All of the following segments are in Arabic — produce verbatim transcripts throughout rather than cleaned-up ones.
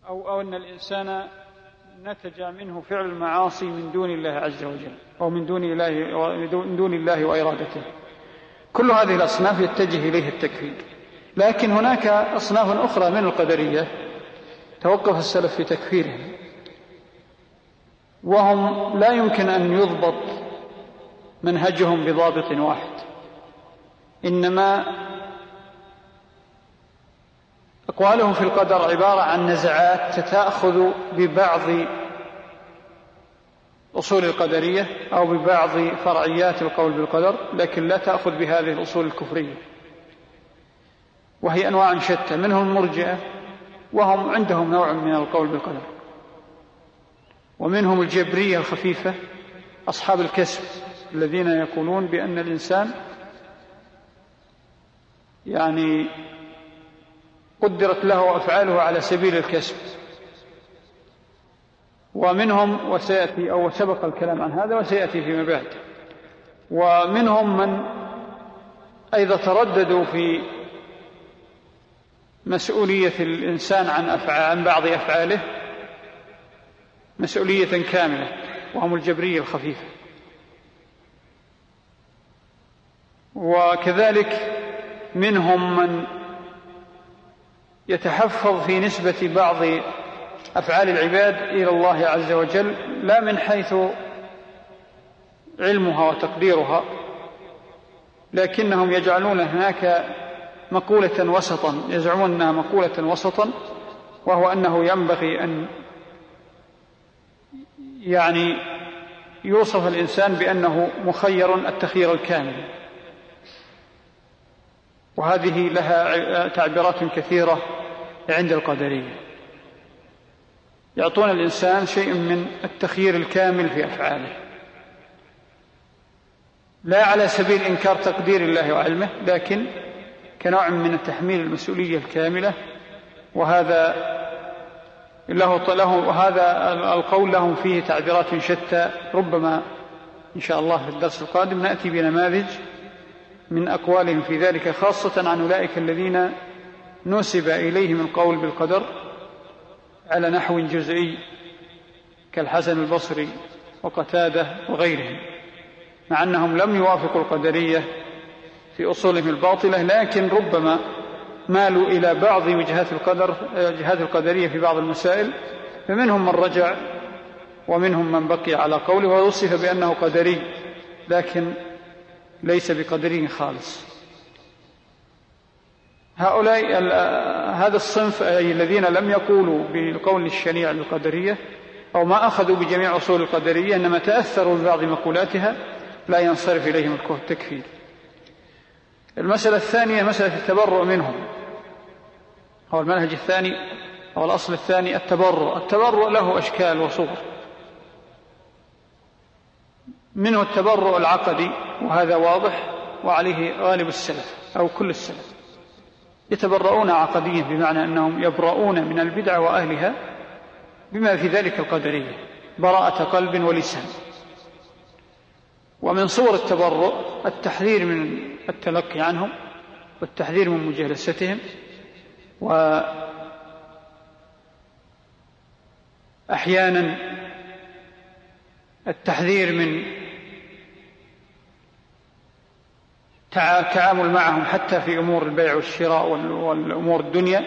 أو, أو أن الإنسان نتج منه فعل المعاصي من دون الله عز وجل أو من دون الله, من دون الله وإرادته. كل هذه الأصناف يتجه إليه التكفير. لكن هناك أصناف أخرى من القدرية توقف السلف في تكفيرهم، وهم لا يمكن أن يضبط منهجهم بضابط واحد، إنما أقوالهم في القدر عبارة عن نزعات تتأخذ ببعض أصول القدرية أو ببعض فرعيات القول بالقدر، لكن لا تأخذ بهذه الأصول الكفرية، وهي أنواع شتى. منهم المرجئة وهم عندهم نوع من القول بالقدر، ومنهم الجبرية الخفيفة أصحاب الكسب الذين يقولون بأن الإنسان يعني قدرت له أفعاله على سبيل الكسب. ومنهم وسيأتي أو سبق الكلام عن هذا وسيأتي فيما بعد. ومنهم من أيضا ترددوا في مسؤولية الإنسان عن, أفعال عن بعض أفعاله مسؤولية كاملة، وهم الجبرية الخفيفة. وكذلك منهم من يتحفظ في نسبة بعض أفعال العباد إلى الله عز وجل لا من حيث علمها وتقديرها، لكنهم يجعلون هناك مقولة وسطا، يزعمون أنها مقولة وسطا، وهو أنه ينبغي أن يعني يوصف الإنسان بأنه مخير التخيير الكامل. وهذه لها تعبيرات كثيرة عند القدرية، يعطون الإنسان شيء من التخيير الكامل في أفعاله، لا على سبيل إنكار تقدير الله وعلمه، لكن كنوع من تحميل المسؤولية الكاملة. وهذا له له وهذا القول لهم فيه تعبيرات شتى، ربما إن شاء الله في الدرس القادم نأتي بنماذج من أقوالهم في ذلك، خاصة عن أولئك الذين نسب إليهم القول بالقدر على نحو جزئي كالحسن البصري وقتادة وغيرهم، مع أنهم لم يوافقوا القدرية في أصولهم الباطلة، لكن ربما مالوا إلى بعض وجهات القدر جهات القدرية في بعض المسائل، فمنهم من رجع ومنهم من بقي على قوله ووصف بأنه قدري، لكن ليس بقدري خالص. هؤلاء هذا الصنف أي الذين لم يقولوا بالقول الشنيع بالقدرية أو ما أخذوا بجميع أصول القدرية، إنما تأثروا ببعض مقولاتها، لا ينصرف إليهم التكفير. المسألة الثانية مسألة التبرؤ منهم، هو المنهج الثاني أو الأصل الثاني التبرؤ. التبرؤ له أشكال وصور، منه التبرؤ العقدي، وهذا واضح وعليه غالب السلف أو كل السلف، يتبرؤون عقديا بمعنى أنهم يبرؤون من البدع وأهلها بما في ذلك القدرية براءة قلب ولسان. ومن صور التبرؤ التحذير من التلقي عنهم والتحذير من مجالستهم، وأحيانا التحذير من التعامل معهم حتى في أمور البيع والشراء والأمور الدنيا،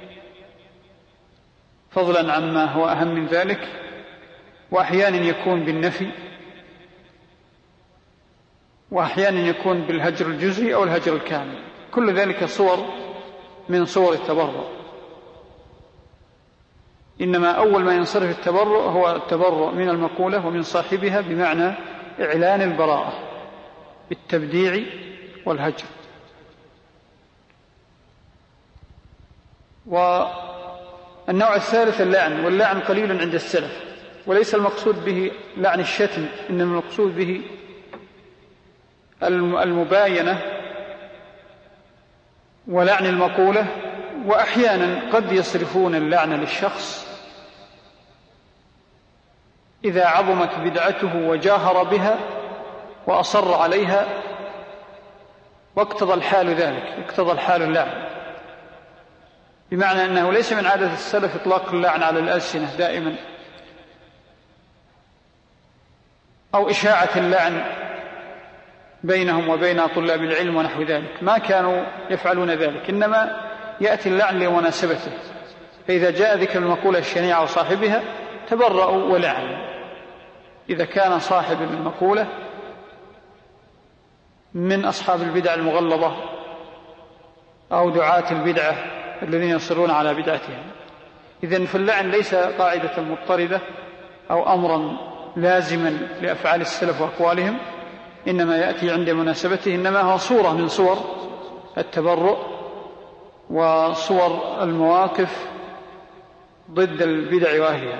فضلا عما هو أهم من ذلك. وأحيانا يكون بالنفي، وأحيانا يكون بالهجر الجزئي أو الهجر الكامل. كل ذلك صور من صور التبرؤ، إنما أول ما ينصرف التبرؤ هو التبرؤ من المقولة ومن صاحبها، بمعنى إعلان البراءة بالتبديع والهجر. والنوع الثالث اللعن، واللعن قليل عند السلف، وليس المقصود به لعن الشتم، إنما المقصود به المباينة ولعن المقولة. وأحيانا قد يصرفون اللعن للشخص إذا عظمت بدعته وجاهر بها وأصر عليها واقتضى الحال ذلك، اقتضى الحال اللعن، بمعنى أنه ليس من عادة السلف إطلاق اللعن على الألسنة دائما أو إشاعة اللعن بينهم وبين طلاب العلم ونحو ذلك، ما كانوا يفعلون ذلك، إنما يأتي اللعن لمناسبته، فإذا جاء ذكر المقولة الشنيعة وصاحبها تبرأوا ولعنوا. إذا كان صاحب المقولة من أصحاب البدع المغلظة أو دعاة البدعة الذين يصرون على بدعتهم، إذن فاللعن ليس قاعدة مضطردة أو أمرا لازما لأفعال السلف وأقوالهم، إنما يأتي عند مناسبته، إنما هو صورة من صور التبرؤ وصور المواقف ضد البدع وأهلها.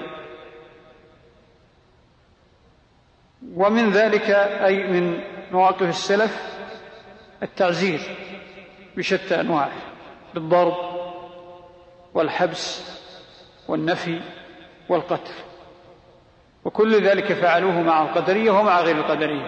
ومن ذلك أي من مواقف السلف التعزير بشتى أنواعه، بالضرب والحبس والنفي والقتل، وكل ذلك فعلوه مع القدرية ومع غير القدرية.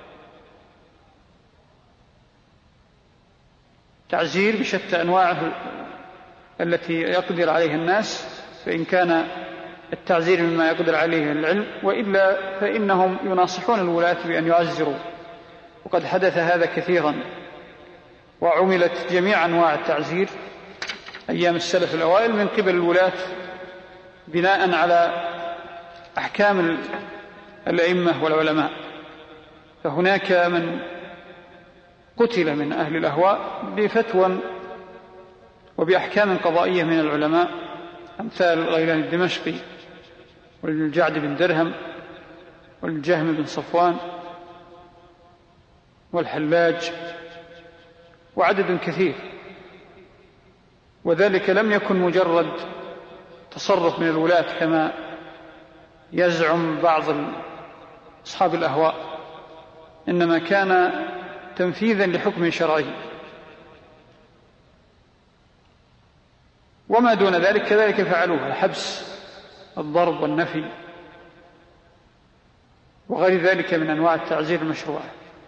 تعزير بشتى أنواعه التي يقدر عليها الناس، فإن كان التعزير مما يقدر عليه العلم، وإلا فإنهم يناصحون الولاة بأن يعزروا، وقد حدث هذا كثيرا، وعملت جميع أنواع التعزير أيام السلف الأوائل من قبل الولاة بناء على أحكام الأئمة والعلماء. فهناك من قتل من أهل الأهواء بفتوى وبأحكام قضائية من العلماء، أمثال غيلان الدمشقي والجعد بن درهم والجهم بن صفوان والحلاج وعدد كثير. وذلك لم يكن مجرد تصرف من الولاة كما يزعم بعض أصحاب الأهواء، إنما كان تنفيذا لحكم شرعي، وما دون ذلك كذلك فعلوه، الحبس، الضرب والنفي وغير ذلك من أنواع التعزير المشروعة.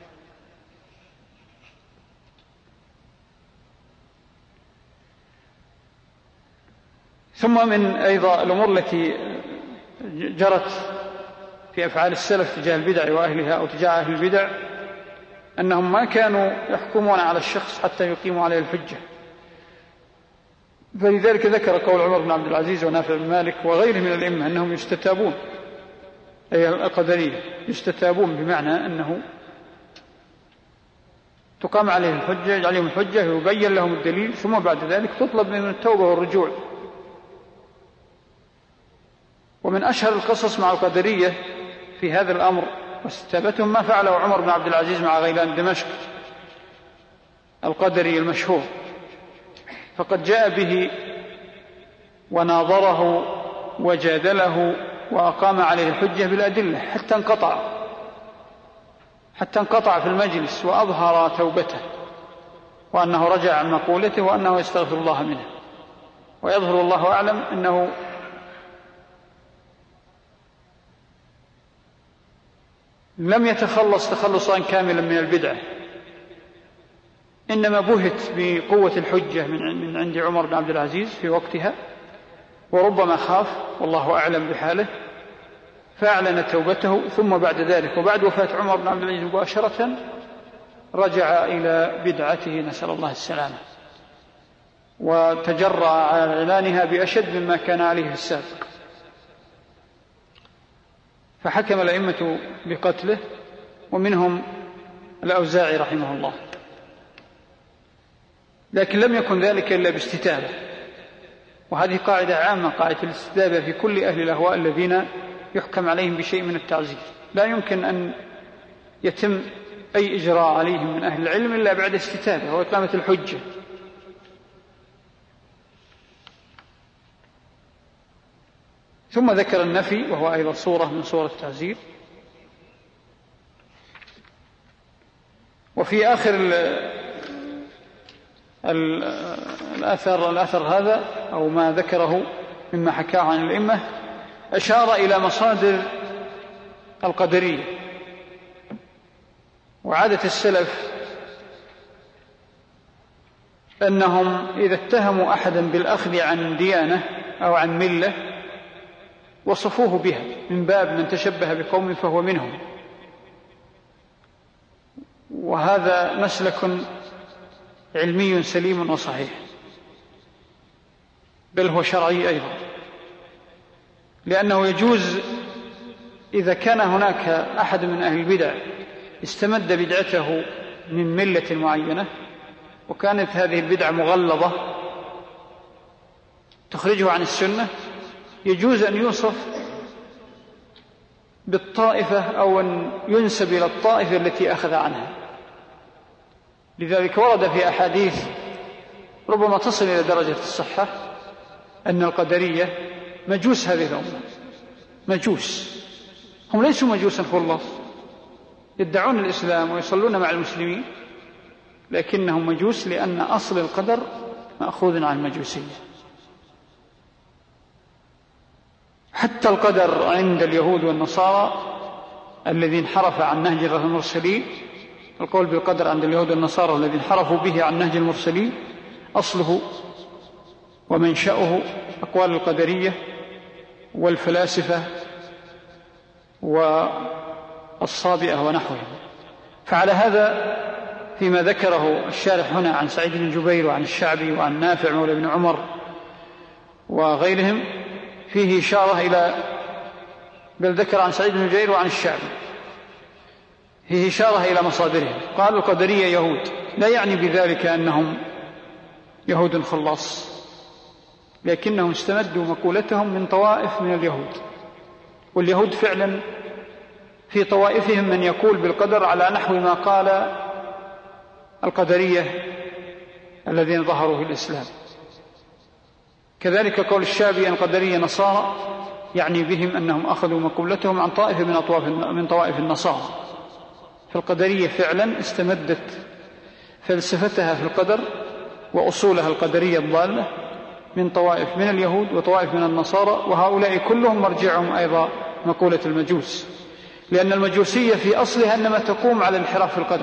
ثم من أيضا الأمور التي جرت في أفعال السلف تجاه البدع وأهلها أو تجاه أهل البدع أنهم ما كانوا يحكمون على الشخص حتى يقيموا عليه الحجة. فلذلك ذكر قول عمر بن عبد العزيز ونافع بن مالك وغيره من الأئمة أنهم يستتابون، أي القدرية يستتابون، بمعنى أنه تقام عليه الحجة، عليهم الحجة، يبين لهم الدليل، ثم بعد ذلك تطلب منهم التوبة والرجوع. ومن أشهر القصص مع القدرية في هذا الأمر واستتابتهم ما فعله عمر بن عبد العزيز مع غيلان دمشق القدري المشهور، فقد جاء به وناظره وجادله وأقام عليه الحجة بالأدلة حتى انقطع حتى انقطع في المجلس، وأظهر توبته وأنه رجع عن مقولته وأنه يستغفر الله منه. ويظهر الله أعلم أنه لم يتخلص تخلصا كاملا من البدعة، إنما بهت بقوة الحجة من عند عمر بن عبد العزيز في وقتها، وربما خاف والله أعلم بحاله فأعلن توبته. ثم بعد ذلك وبعد وفاة عمر بن عبد العزيز مباشرة رجع إلى بدعته، نسأل الله السلامة، وتجرأ على إعلانها بأشد مما كان عليه السابق، فحكم الأئمة بقتله، ومنهم الأوزاعي رحمه الله. لكن لم يكن ذلك إلا باستتابة، وهذه قاعدة عامة، قاعدة الاستتابة في كل أهل الأهواء الذين يحكم عليهم بشيء من التعزير. لا يمكن أن يتم أي إجراء عليهم من أهل العلم إلا بعد استتابة وإقامة الحجة. ثم ذكر النفي، وهو أيضا صورة من صور التعزير. وفي آخر الأثر, الأثر هذا أو ما ذكره مما حكاه عن الأئمة أشار إلى مصادر القدرية. وعادة السلف أنهم إذا اتهموا أحدا بالأخذ عن ديانة أو عن ملة وصفوه بها من باب من تشبه بقوم فهو منهم، وهذا مسلك علمي سليم وصحيح، بل هو شرعي أيضا، لأنه يجوز إذا كان هناك أحد من أهل البدع استمد بدعته من ملة معينة وكانت هذه البدعة مغلظة تخرجه عن السنة، يجوز أن يوصف بالطائفة أو أن ينسب إلى الطائفة التي أخذ عنها. لذلك ورد في أحاديث ربما تصل إلى درجة الصحة أن القدرية مجوس هذه الأمة، مجوس، هم ليسوا مجوسا خلص، يدعون الإسلام ويصلون مع المسلمين، لكنهم مجوس لأن أصل القدر مأخوذ عن المجوسية. حتى القدر عند اليهود والنصارى الذين انحرف عن نهج المرسلين، القول بالقدر عند اليهود والنصارى الذين انحرفوا به عن نهج المرسلين أصله ومنشأه أقوال القدرية والفلاسفة والصابئة ونحوهم. فعلى هذا فيما ذكره الشارح هنا عن سعيد بن جبير وعن الشعبي وعن نافع مولى بن عمر وغيرهم فيه إشارة إلى، بل ذكر عن سعيد بن جبير وعن الشعبي فيه إشارة إلى مصادرهم. قال القدرية يهود، لا يعني بذلك أنهم يهود خلاص، لكنهم استمدوا مقولتهم من طوائف من اليهود، واليهود فعلا في طوائفهم من يقول بالقدر على نحو ما قال القدرية الذين ظهروا في الإسلام. كذلك قول الشعبي أن القدرية نصارى، يعني بهم أنهم أخذوا مقولتهم عن طائفة من أطواف من طوائف النصارى. فالقدرية فعلا استمدت فلسفتها في القدر وأصولها القدرية الضالة من طوائف من اليهود وطوائف من النصارى، وهؤلاء كلهم مرجعهم أيضا مقولة المجوس، لأن المجوسية في أصلها إنما تقوم على الانحراف في القدر.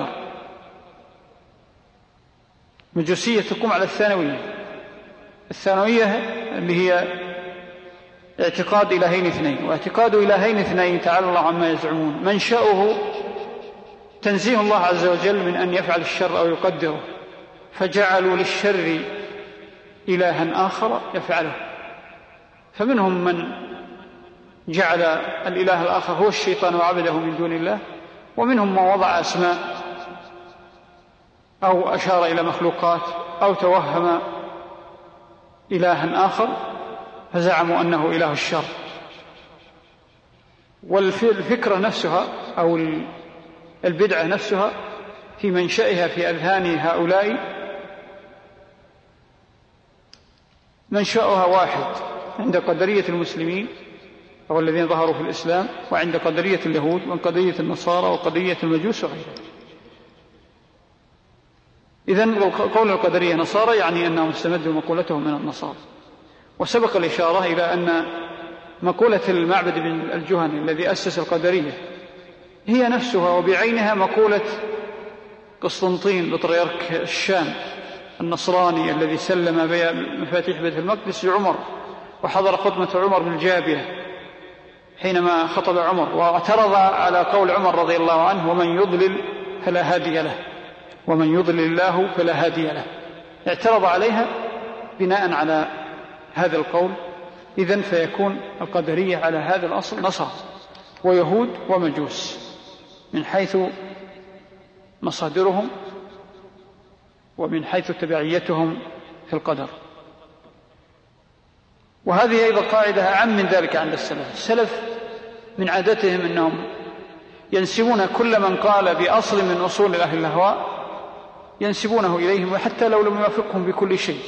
المجوسية تقوم على الثانوية، الثانوية اللي هي اعتقاد إلهين اثنين، واعتقاد إلهين اثنين تعالى الله عما يزعمون منشأه تنزيه الله عز وجل من أن يفعل الشر أو يقدره، فجعلوا للشر إلها آخر يفعله. فمنهم من جعل الإله الآخر هو الشيطان وعبده من دون الله، ومنهم من وضع أسماء أو أشار إلى مخلوقات أو توهم إلها آخر فزعموا أنه إله الشر. والفكرة نفسها أو البدعة نفسها في منشأها في أذهان هؤلاء منشأها واحد عند قدرية المسلمين أو الذين ظهروا في الإسلام، وعند قدرية اليهود وقدرية النصارى وقدرية المجوس وغيرها. إذن قول القدرية نصارى يعني أنهم استمدوا مقولتهم من النصارى. وسبق الإشارة إلى أن مقولة المعبد بن الجهني الذي أسس القدرية هي نفسها وبعينها مقولة قسطنطين بطريرك الشام النصراني الذي سلم مفاتيح بيت المقدس لعمر، وحضر خطبة عمر بن الجابية حينما خطب عمر، واعترض على قول عمر رضي الله عنه: ومن يضلل فلا هادي له، ومن يضلل الله فلا هادي له. اعترض عليها بناء على هذا القول. إذن فيكون القدرية على هذا الأصل نصارى ويهود ومجوس من حيث مصادرهم ومن حيث تبعيتهم في القدر. وهذه أيضا قاعدة أعم من ذلك عند السلف. السلف من عادتهم أنهم ينسبون كل من قال بأصل من أصول أهل الأهواء ينسبونه إليهم، وحتى لو لم يوافقهم بكل شيء.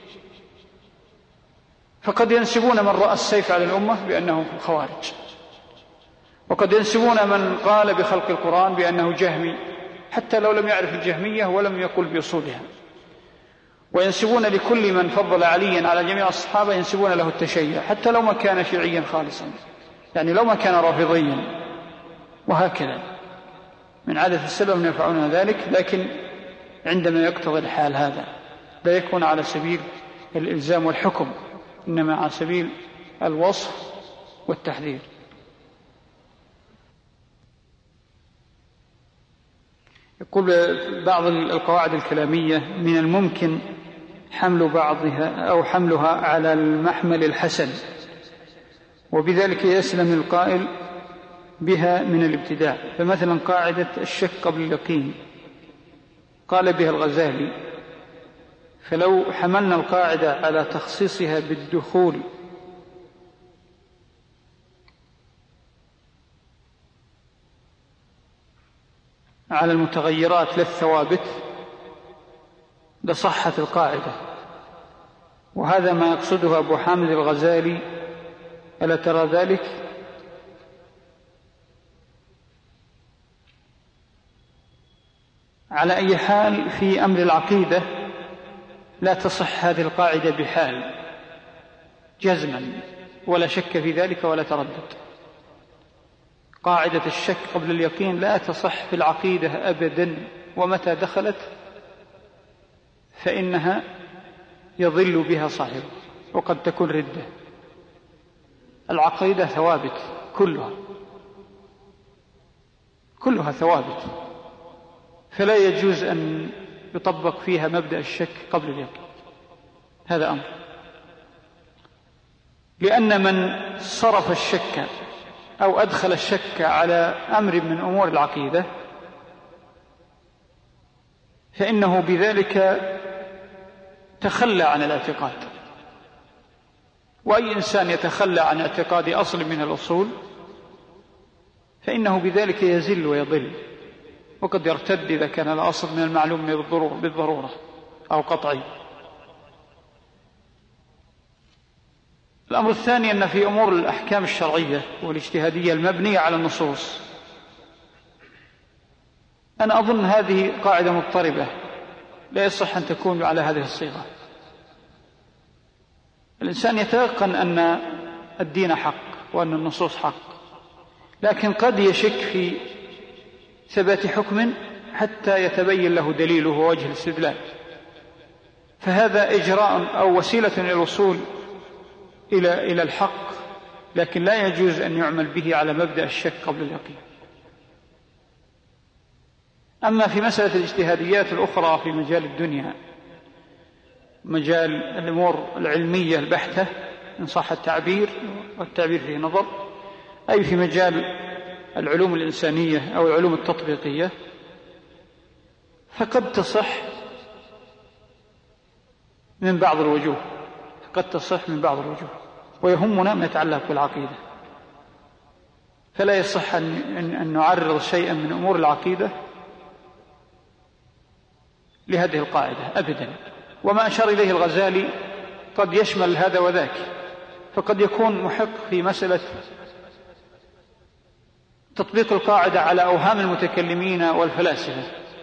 فقد ينسبون من رأى السيف على الأمة بأنه خوارج، وقد ينسبون من قال بخلق القرآن بأنه جهمي حتى لو لم يعرف الجهمية ولم يقل بأصولها. وينسبون لكل من فضل عليا على جميع الصحابة ينسبون له التشيع حتى لو ما كان شيعيا خالصا، يعني لو ما كان رافضيا. وهكذا من عادة السلف من يفعلون ذلك، لكن عندما يقتضي الحال هذا لا يكون على سبيل الإلزام والحكم، إنما على سبيل الوصف والتحذير. يقول بعض القواعد الكلامية من الممكن حمل بعضها أو حملها على المحمل الحسن، وبذلك يسلم القائل بها من الابتداع. فمثلا قاعدة الشك قبل اليقين قال بها الغزالي: فلو حملنا القاعدة على تخصيصها بالدخول على المتغيرات لا الثوابت لصحت القاعدة. وهذا ما يقصده أبو حامد الغزالي، ألا ترى ذلك؟ على أي حال في أمر العقيدة لا تصح هذه القاعدة بحال جزما، ولا شك في ذلك ولا تردد. قاعدة الشك قبل اليقين لا تصح في العقيدة أبدا، ومتى دخلت فإنها يضل بها صاحبه وقد تكون ردة. العقيدة ثوابت كلها كلها ثوابت، فلا يجوز أن يطبق فيها مبدأ الشك قبل اليقين. هذا أمر، لأن من صرف الشك أو أدخل الشك على أمر من أمور العقيدة فإنه بذلك تخلى عن الاعتقاد. وأي إنسان يتخلى عن اعتقاد أصل من الأصول فإنه بذلك يزل ويضل، وقد يرتد إذا كان الأصل من المعلوم بالضرورة أو قطعي. الأمر الثاني أن في أمور الأحكام الشرعية والاجتهادية المبنية على النصوص، أنا أظن هذه قاعدة مضطربة لا يصح أن تكون على هذه الصيغة. الإنسان يتيقن أن الدين حق وأن النصوص حق، لكن قد يشك في ثبات حكم حتى يتبين له دليله ووجه الاستدلال، فهذا إجراء أو وسيلة للوصول إلى إلى الحق، لكن لا يجوز أن يعمل به على مبدأ الشك قبل اليقين. أما في مسألة الاجتهاديات الأخرى في مجال الدنيا، مجال الأمور العلمية البحتة إن صح التعبير، والتعبير فيه نظر، أي في مجال العلوم الإنسانية أو العلوم التطبيقية، فقد تصح من بعض الوجوه قد تصح من بعض الوجوه ويهمنا ما يتعلق بالعقيدة. فلا يصح أن نعرض شيئا من أمور العقيدة لهذه القاعدة أبدا. وما أشار إليه الغزالي قد يشمل هذا وذاك، فقد يكون محق في مسألة تطبيق القاعدة على أوهام المتكلمين والفلاسفة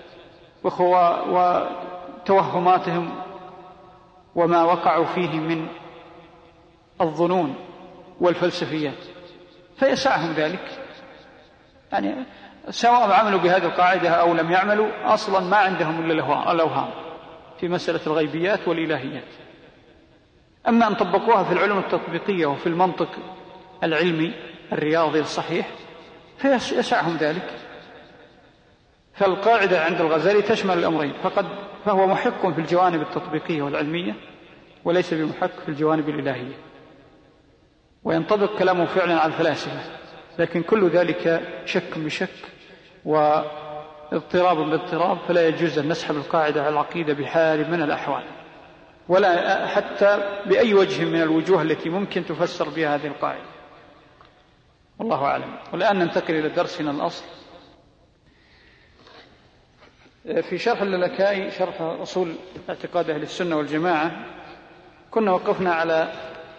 وتوهماتهم وما وقعوا فيه من الظنون والفلسفيات، فيسعهم ذلك. يعني سواء عملوا بهذه القاعدة أو لم يعملوا، أصلا ما عندهم إلا الأوهام في مسألة الغيبيات والإلهيات. أما أن طبقوها في العلوم التطبيقية وفي المنطق العلمي الرياضي الصحيح فيسعهم ذلك. فالقاعدة عند الغزالي تشمل الأمرين، فقد فهو محق في الجوانب التطبيقية والعلمية وليس بمحق في الجوانب الإلهية، وينطبق كلامه فعلا على الفلاسفة، لكن كل ذلك شك بشك واضطراب باضطراب، فلا يجوز أن نسحب القاعدة على العقيدة بحال من الأحوال، ولا حتى بأي وجه من الوجوه التي ممكن تفسر بها هذه القاعدة. والله أعلم. والآن ننتقل إلى درسنا الأصل في شرح اللالكائي، شرح أصول اعتقاد أهل السنة والجماعة. كنا وقفنا على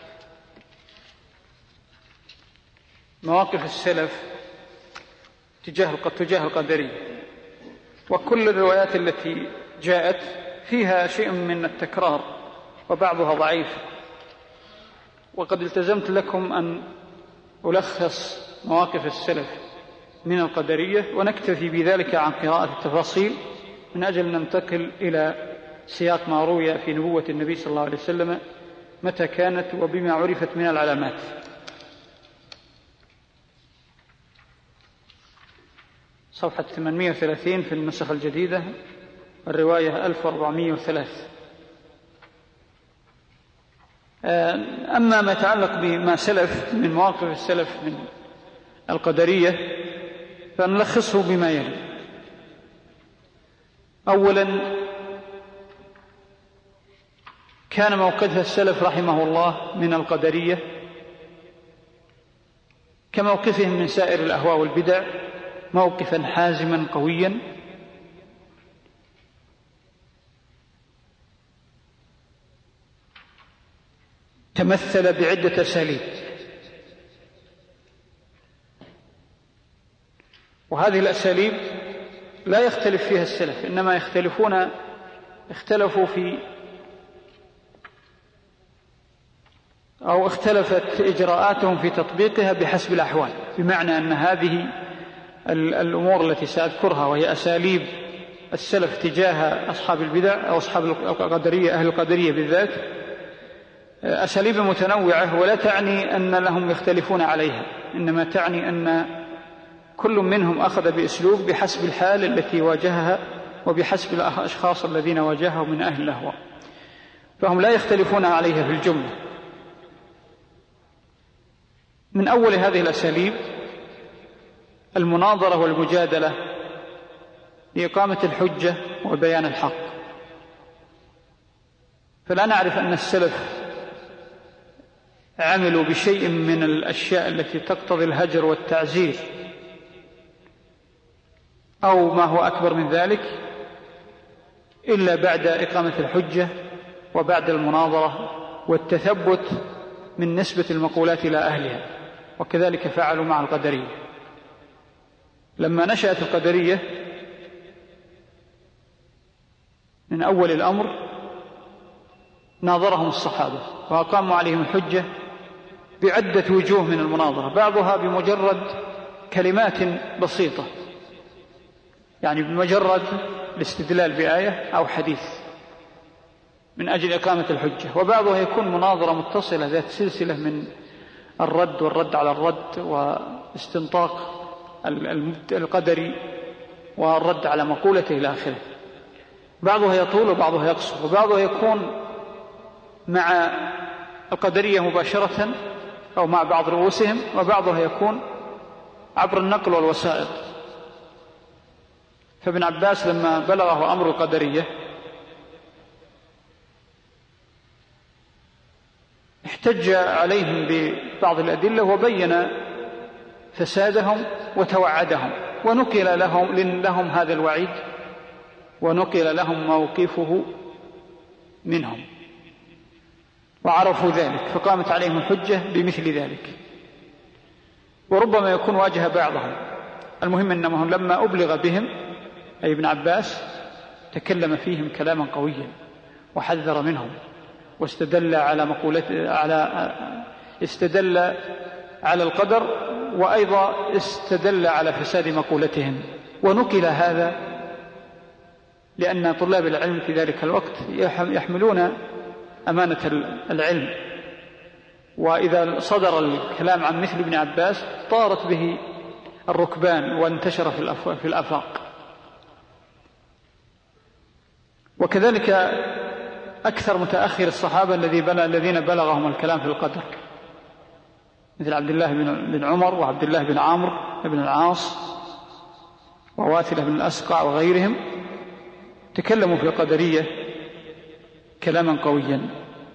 مواقف السلف تجاه تجاه القدرية، وكل الروايات التي جاءت فيها شيء من التكرار وبعضها ضعيف، وقد التزمت لكم أن ألخص مواقف السلف من القدرية ونكتفي بذلك عن قراءة التفاصيل من أجل ننتقل إلى سياق ما روي في نبوة النبي صلى الله عليه وسلم متى كانت وبما عرفت من العلامات. صفحة ثمانمائة وثلاثين في النسخ الجديدة، الرواية ألف وأربعمائة وثلاثة. أما ما يتعلق بما سلف من مواقف السلف من القدرية فنلخصه بما يلي. أولا، كان موقف السلف رحمه الله من القدرية كموقفهم من سائر الأهواء والبدع، موقفا حازما قويا تمثل بعدة أساليب، وهذه الأساليب لا يختلف فيها السلف، إنما يختلفون اختلفوا في أو اختلفت إجراءاتهم في تطبيقها بحسب الأحوال، بمعنى أن هذه الأمور التي سأذكرها وهي أساليب السلف تجاه أصحاب البدع أو أصحاب القدرية، أهل القدرية بالذات، أساليب متنوعة، ولا تعني أن لهم يختلفون عليها، إنما تعني أن كل منهم أخذ بأسلوب بحسب الحال التي واجهها وبحسب الأشخاص الذين واجههم من أهل الأهواء، فهم لا يختلفون عليها في الجملة. من أول هذه الأساليب المناظرة والمجادلة لإقامة الحجة وبيان الحق. فلا نعرف أن السلف عملوا بشيء من الأشياء التي تقتضي الهجر والتعزير أو ما هو أكبر من ذلك إلا بعد إقامة الحجة وبعد المناظرة والتثبت من نسبة المقولات إلى أهلها. وكذلك فعلوا مع القدرية. لما نشأت القدرية من أول الأمر ناظرهم الصحابة وأقاموا عليهم الحجة بعدة وجوه من المناظرة، بعضها بمجرد كلمات بسيطة، يعني بمجرد الاستدلال بآية أو حديث من أجل إقامة الحجة، وبعضها يكون مناظرة متصلة ذات سلسلة من الرد والرد على الرد واستنطاق القدري والرد على مقولته إلى آخره. بعضها يطول وبعضها يقصر، وبعضها يكون مع القدرية مباشرة أو مع بعض رؤوسهم، وبعضها يكون عبر النقل والوسائط. فابن عباس لما بلغه أمر القدرية احتج عليهم ببعض الأدلة وبين فسادهم وتوعدهم، ونقل لهم, لهم هذا الوعيد ونقل لهم موقفه منهم وعرفوا ذلك، فقامت عليهم الحجة بمثل ذلك. وربما يكون واجه بعضهم. المهم أنهم لما أبلغ بهم أي ابن عباس تكلم فيهم كلاما قويا وحذر منهم، واستدل على مقولة على استدل على القدر، وأيضا استدل على فساد مقولتهم. ونقل هذا لأن طلاب العلم في ذلك الوقت يحملون أمانة العلم، وإذا صدر الكلام عن مثل ابن عباس طارت به الركبان وانتشر في الآفاق. وكذلك أكثر متأخر الصحابة الذين بلغهم الكلام في القدر، مثل عبد الله بن عمر وعبد الله بن عمرو بن العاص وواثلة بن الأسقع وغيرهم، تكلموا في القدرية كلاما قويا.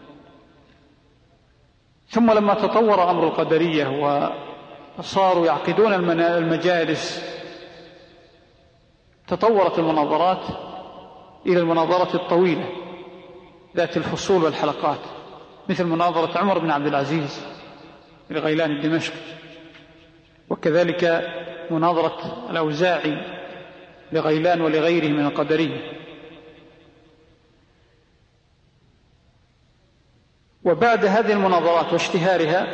ثم لما تطور أمر القدرية وصاروا يعقدون المجالس، تطورت المناظرات إلى المناظرة الطويلة ذات الفصول والحلقات، مثل مناظرة عمر بن عبد العزيز لغيلان الدمشقي، وكذلك مناظرة الأوزاعي لغيلان ولغيره من القدرية. وبعد هذه المناظرات واشتهارها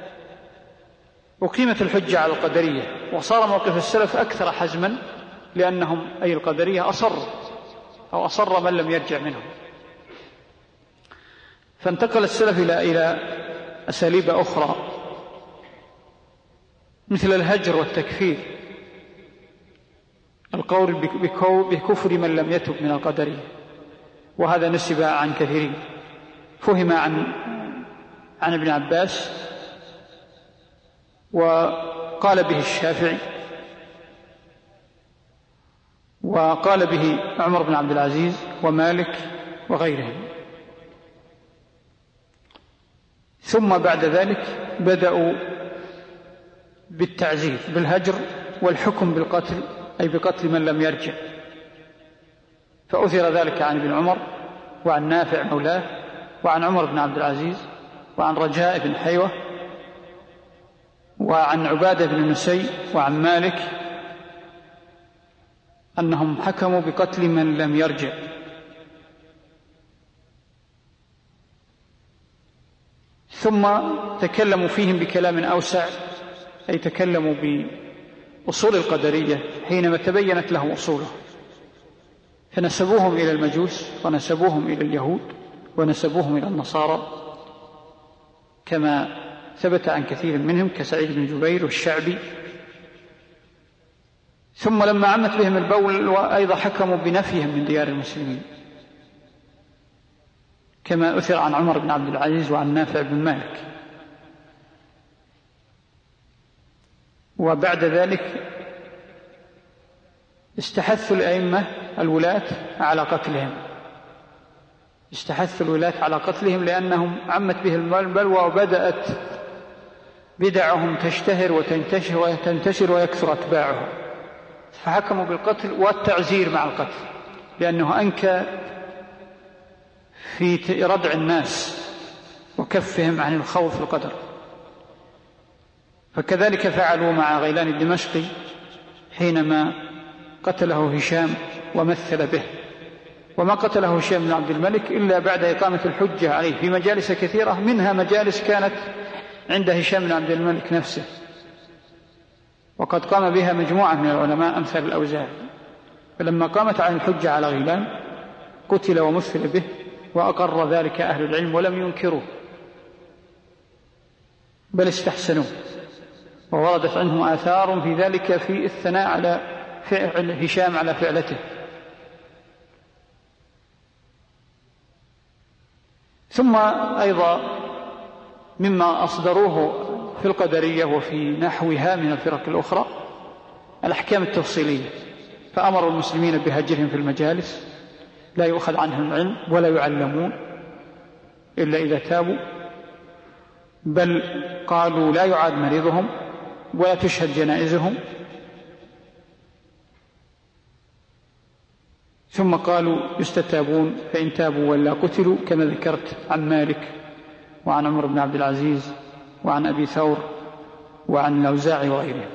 أقيمت الحجة على القدرية، وصار موقف السلف أكثر حزما، لأنهم أي القدرية أصروا أو أصر من لم يرجع منهم. فانتقل السلف إلى إلى أساليب أخرى مثل الهجر والتكفير، القول بكفر من لم يتب من القدرية، وهذا نسب عن كثيرين، فهم عن عن ابن عباس وقال به الشافعي وقال به عمر بن عبد العزيز ومالك وغيرهم. ثم بعد ذلك بدأوا بالتعزير بالهجر والحكم بالقتل، أي بقتل من لم يرجع، فأثر ذلك عن ابن عمر وعن نافع مولاه وعن عمر بن عبد العزيز وعن رجاء بن حيوة وعن عبادة بن نسي وعن مالك أنهم حكموا بقتل من لم يرجع. ثم تكلموا فيهم بكلام أوسع، أي تكلموا بأصول القدرية حينما تبينت لهم أصوله، فنسبوهم إلى المجوس ونسبوهم إلى اليهود ونسبوهم إلى النصارى كما ثبت عن كثير منهم كسعيد بن جبير والشعبي. ثم لما عمت بهم البول وأيضا حكموا بنفيهم من ديار المسلمين كما أثر عن عمر بن عبد العزيز وعن نافع بن مالك. وبعد ذلك استحثوا الأئمة الولاة على قتلهم، استحثوا الولاة على قتلهم لأنهم عمت بهم البلوى وبدأت بدعهم تشتهر وتنتشر وتنتشر ويكثر أتباعهم، فحكموا بالقتل والتعزير مع القتل، لأنه أنكى في ردع الناس وكفهم عن الخوف في القدر. فكذلك فعلوا مع غيلان الدمشقي حينما قتله هشام ومثل به، وما قتله هشام بن عبد الملك إلا بعد إقامة الحجة عليه في مجالس كثيرة، منها مجالس كانت عند هشام بن عبد الملك نفسه، وقد قام بها مجموعة من العلماء أمثال الأوزاعي. فلما قامت عن الحجة على غيلان قتل ومثل به، وأقر ذلك أهل العلم ولم ينكروه بل استحسنوه، ووردت عنهم آثار في ذلك في الثناء على فعل هشام على فعلته. ثم أيضا مما أصدروه في القدرية وفي نحوها من الفرق الأخرى الأحكام التفصيلية، فأمروا المسلمين بهجرهم في المجالس، لا يؤخذ عنهم العلم ولا يعلمون إلا إذا تابوا، بل قالوا لا يعاد مريضهم ولا تشهد جنائزهم. ثم قالوا يستتابون، فإن تابوا ولا قتلوا، كما ذكرت عن مالك وعن عمر بن عبد العزيز وعن أبي ثور وعن الأوزاعي وغيرهم.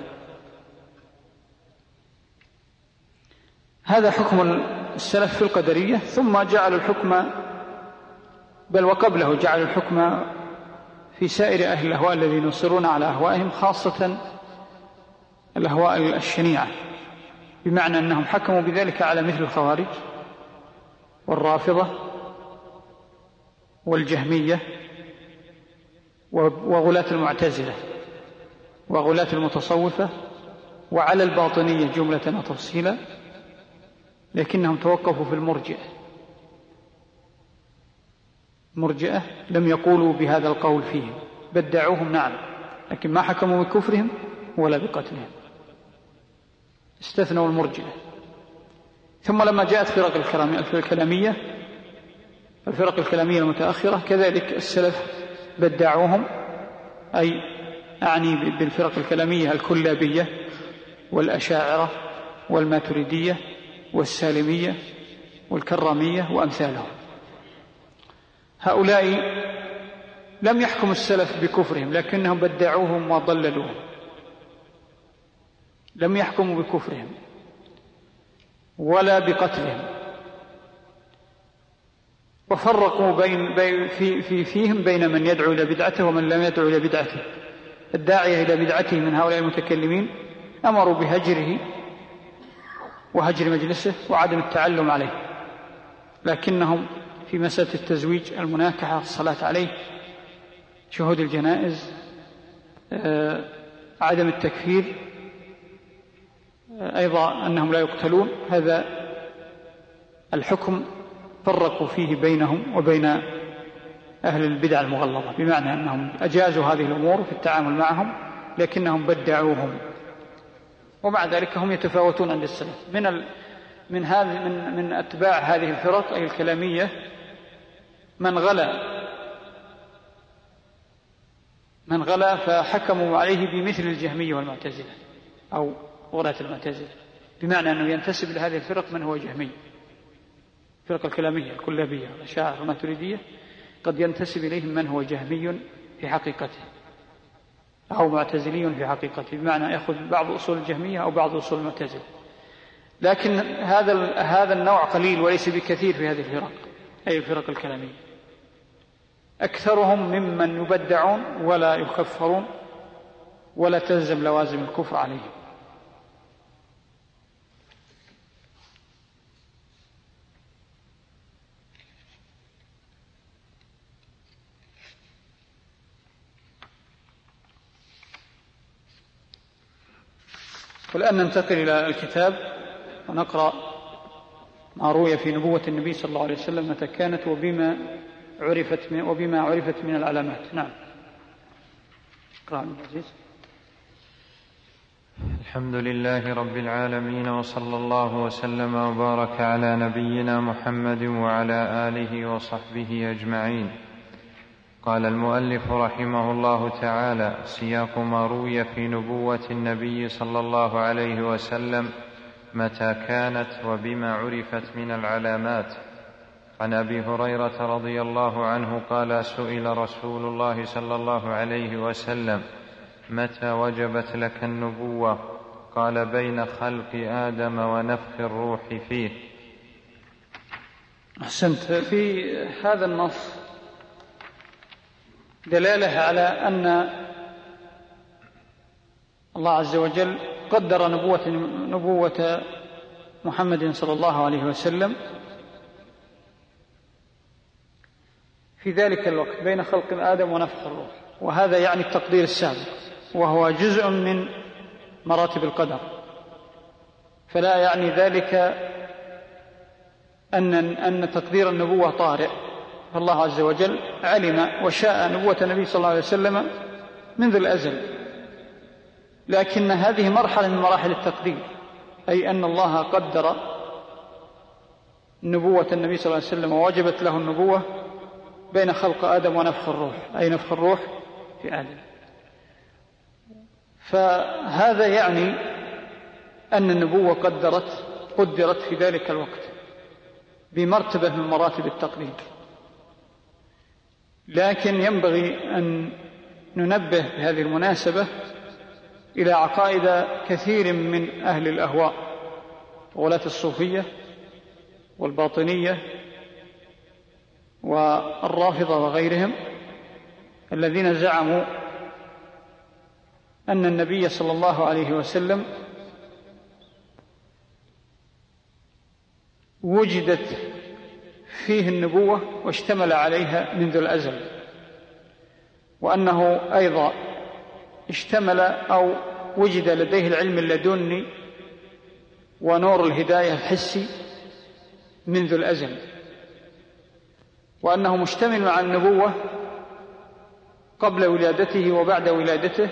هذا حكم السلف في القدرية. ثم جعلوا الحكم، بل وقبله جعلوا الحكم في سائر أهل الأهواء الذين يصرون على أهوائهم، خاصة الأهواء الشنيعة، بمعنى أنهم حكموا بذلك على مثل الخوارج والرافضة والجهمية وغلاة المعتزلة وغلاة المتصوفة وعلى الباطنية جملة وتفصيلا، لكنهم توقفوا في المرجئة. مرجئة لم يقولوا بهذا القول فيهم، بدعوهم نعم، لكن ما حكموا بكفرهم ولا بقتلهم، استثنوا المرجئة. ثم لما جاءت فرق الكلامية الفرق الكلامية المتأخرة كذلك السلف بدعوهم، أي أعني بالفرق الكلامية الكلابية والأشاعرة والماتريدية والسالمية والكرامية وأمثالهم. هؤلاء لم يحكم السلف بكفرهم، لكنهم بدعوهم وضللوهم، لم يحكموا بكفرهم ولا بقتلهم، وفرقوا بين بين في في فيهم بين من يدعو إلى بدعته ومن لم يدعو إلى بدعته. الداعية إلى بدعته من هؤلاء المتكلمين أمروا بهجره وهجر مجلسه وعدم التعلم عليه، لكنهم في مسألة التزويج، المناكحة، الصلاة عليه، شهود الجنائز، عدم التكفير، أيضا أنهم لا يقتلون، هذا الحكم فرقوا فيه بينهم وبين أهل البدع المغلظة، بمعنى أنهم أجازوا هذه الأمور في التعامل معهم لكنهم بدعوهم، ومع ذلك هم يتفاوتون عند السلف. من ال... من هذه من من أتباع هذه الفرق أي الكلامية من غلا من غلا فحكموا عليه بمثل الجهمية والمعتزلة أو غلاة المعتزلة، بمعنى أنه ينتسب لهذه الفرق من هو جهمي. الفرق الكلامية الكلابية الأشاعرة الماتريدية قد ينتسب إليهم من هو جهمي في حقيقته أو معتزلي في حقيقته، بمعنى يأخذ بعض أصول الجهمية أو بعض أصول المعتزلة. لكن هذا هذا النوع قليل وليس بكثير في هذه الفرق، أي الفرق الكلامية. أكثرهم ممن يبدعون ولا يكفرون ولا تلزم لوازم الكفر عليهم. والآن ننتقل إلى الكتاب ونقرأ ما روي في نبوة النبي صلى الله عليه وسلم متى كانت وبما عرفت من وبما عرفت من العلامات. نعم. اقرأ عبد العزيز. الحمد لله رب العالمين، وصلى الله وسلم وبارك على نبينا محمد وعلى آله وصحبه أجمعين. قال المؤلف رحمه الله تعالى: سياق ما روي في نبوة النبي صلى الله عليه وسلم متى كانت وبما عرفت من العلامات. عن أبي هريرة رضي الله عنه قال: سئل رسول الله صلى الله عليه وسلم: متى وجبت لك النبوة؟ قال: بين خلق آدم ونفخ الروح فيه. أحسنت. في هذا النص دلالة على أن الله عز وجل قدر نبوة, نبوة محمد صلى الله عليه وسلم في ذلك الوقت بين خلق آدم ونفخ الروح، وهذا يعني التقدير السابق، وهو جزء من مراتب القدر. فلا يعني ذلك أن, أن تقدير النبوة طارئ، فالله عز وجل علم وشاء نبوة النبي صلى الله عليه وسلم منذ الأزل، لكن هذه مرحلة من مراحل التقدير، أي أن الله قدر نبوة النبي صلى الله عليه وسلم ووجبت له النبوة بين خلق آدم ونفخ الروح، أي نفخ الروح في آدم. فهذا يعني أن النبوة قدرت قدرت في ذلك الوقت بمرتبة من مراتب التقدير. لكن ينبغي أن ننبه بهذه المناسبة إلى عقائد كثير من أهل الأهواء وغلاة الصوفية والباطنية والرافضة وغيرهم، الذين زعموا أن النبي صلى الله عليه وسلم وجدت فيه النبوة واشتمل عليها منذ الأزل، وأنه أيضا اشتمل أو وجد لديه العلم اللدني ونور الهداية الحسي منذ الأزل، وأنه مشتمل على النبوة قبل ولادته وبعد ولادته،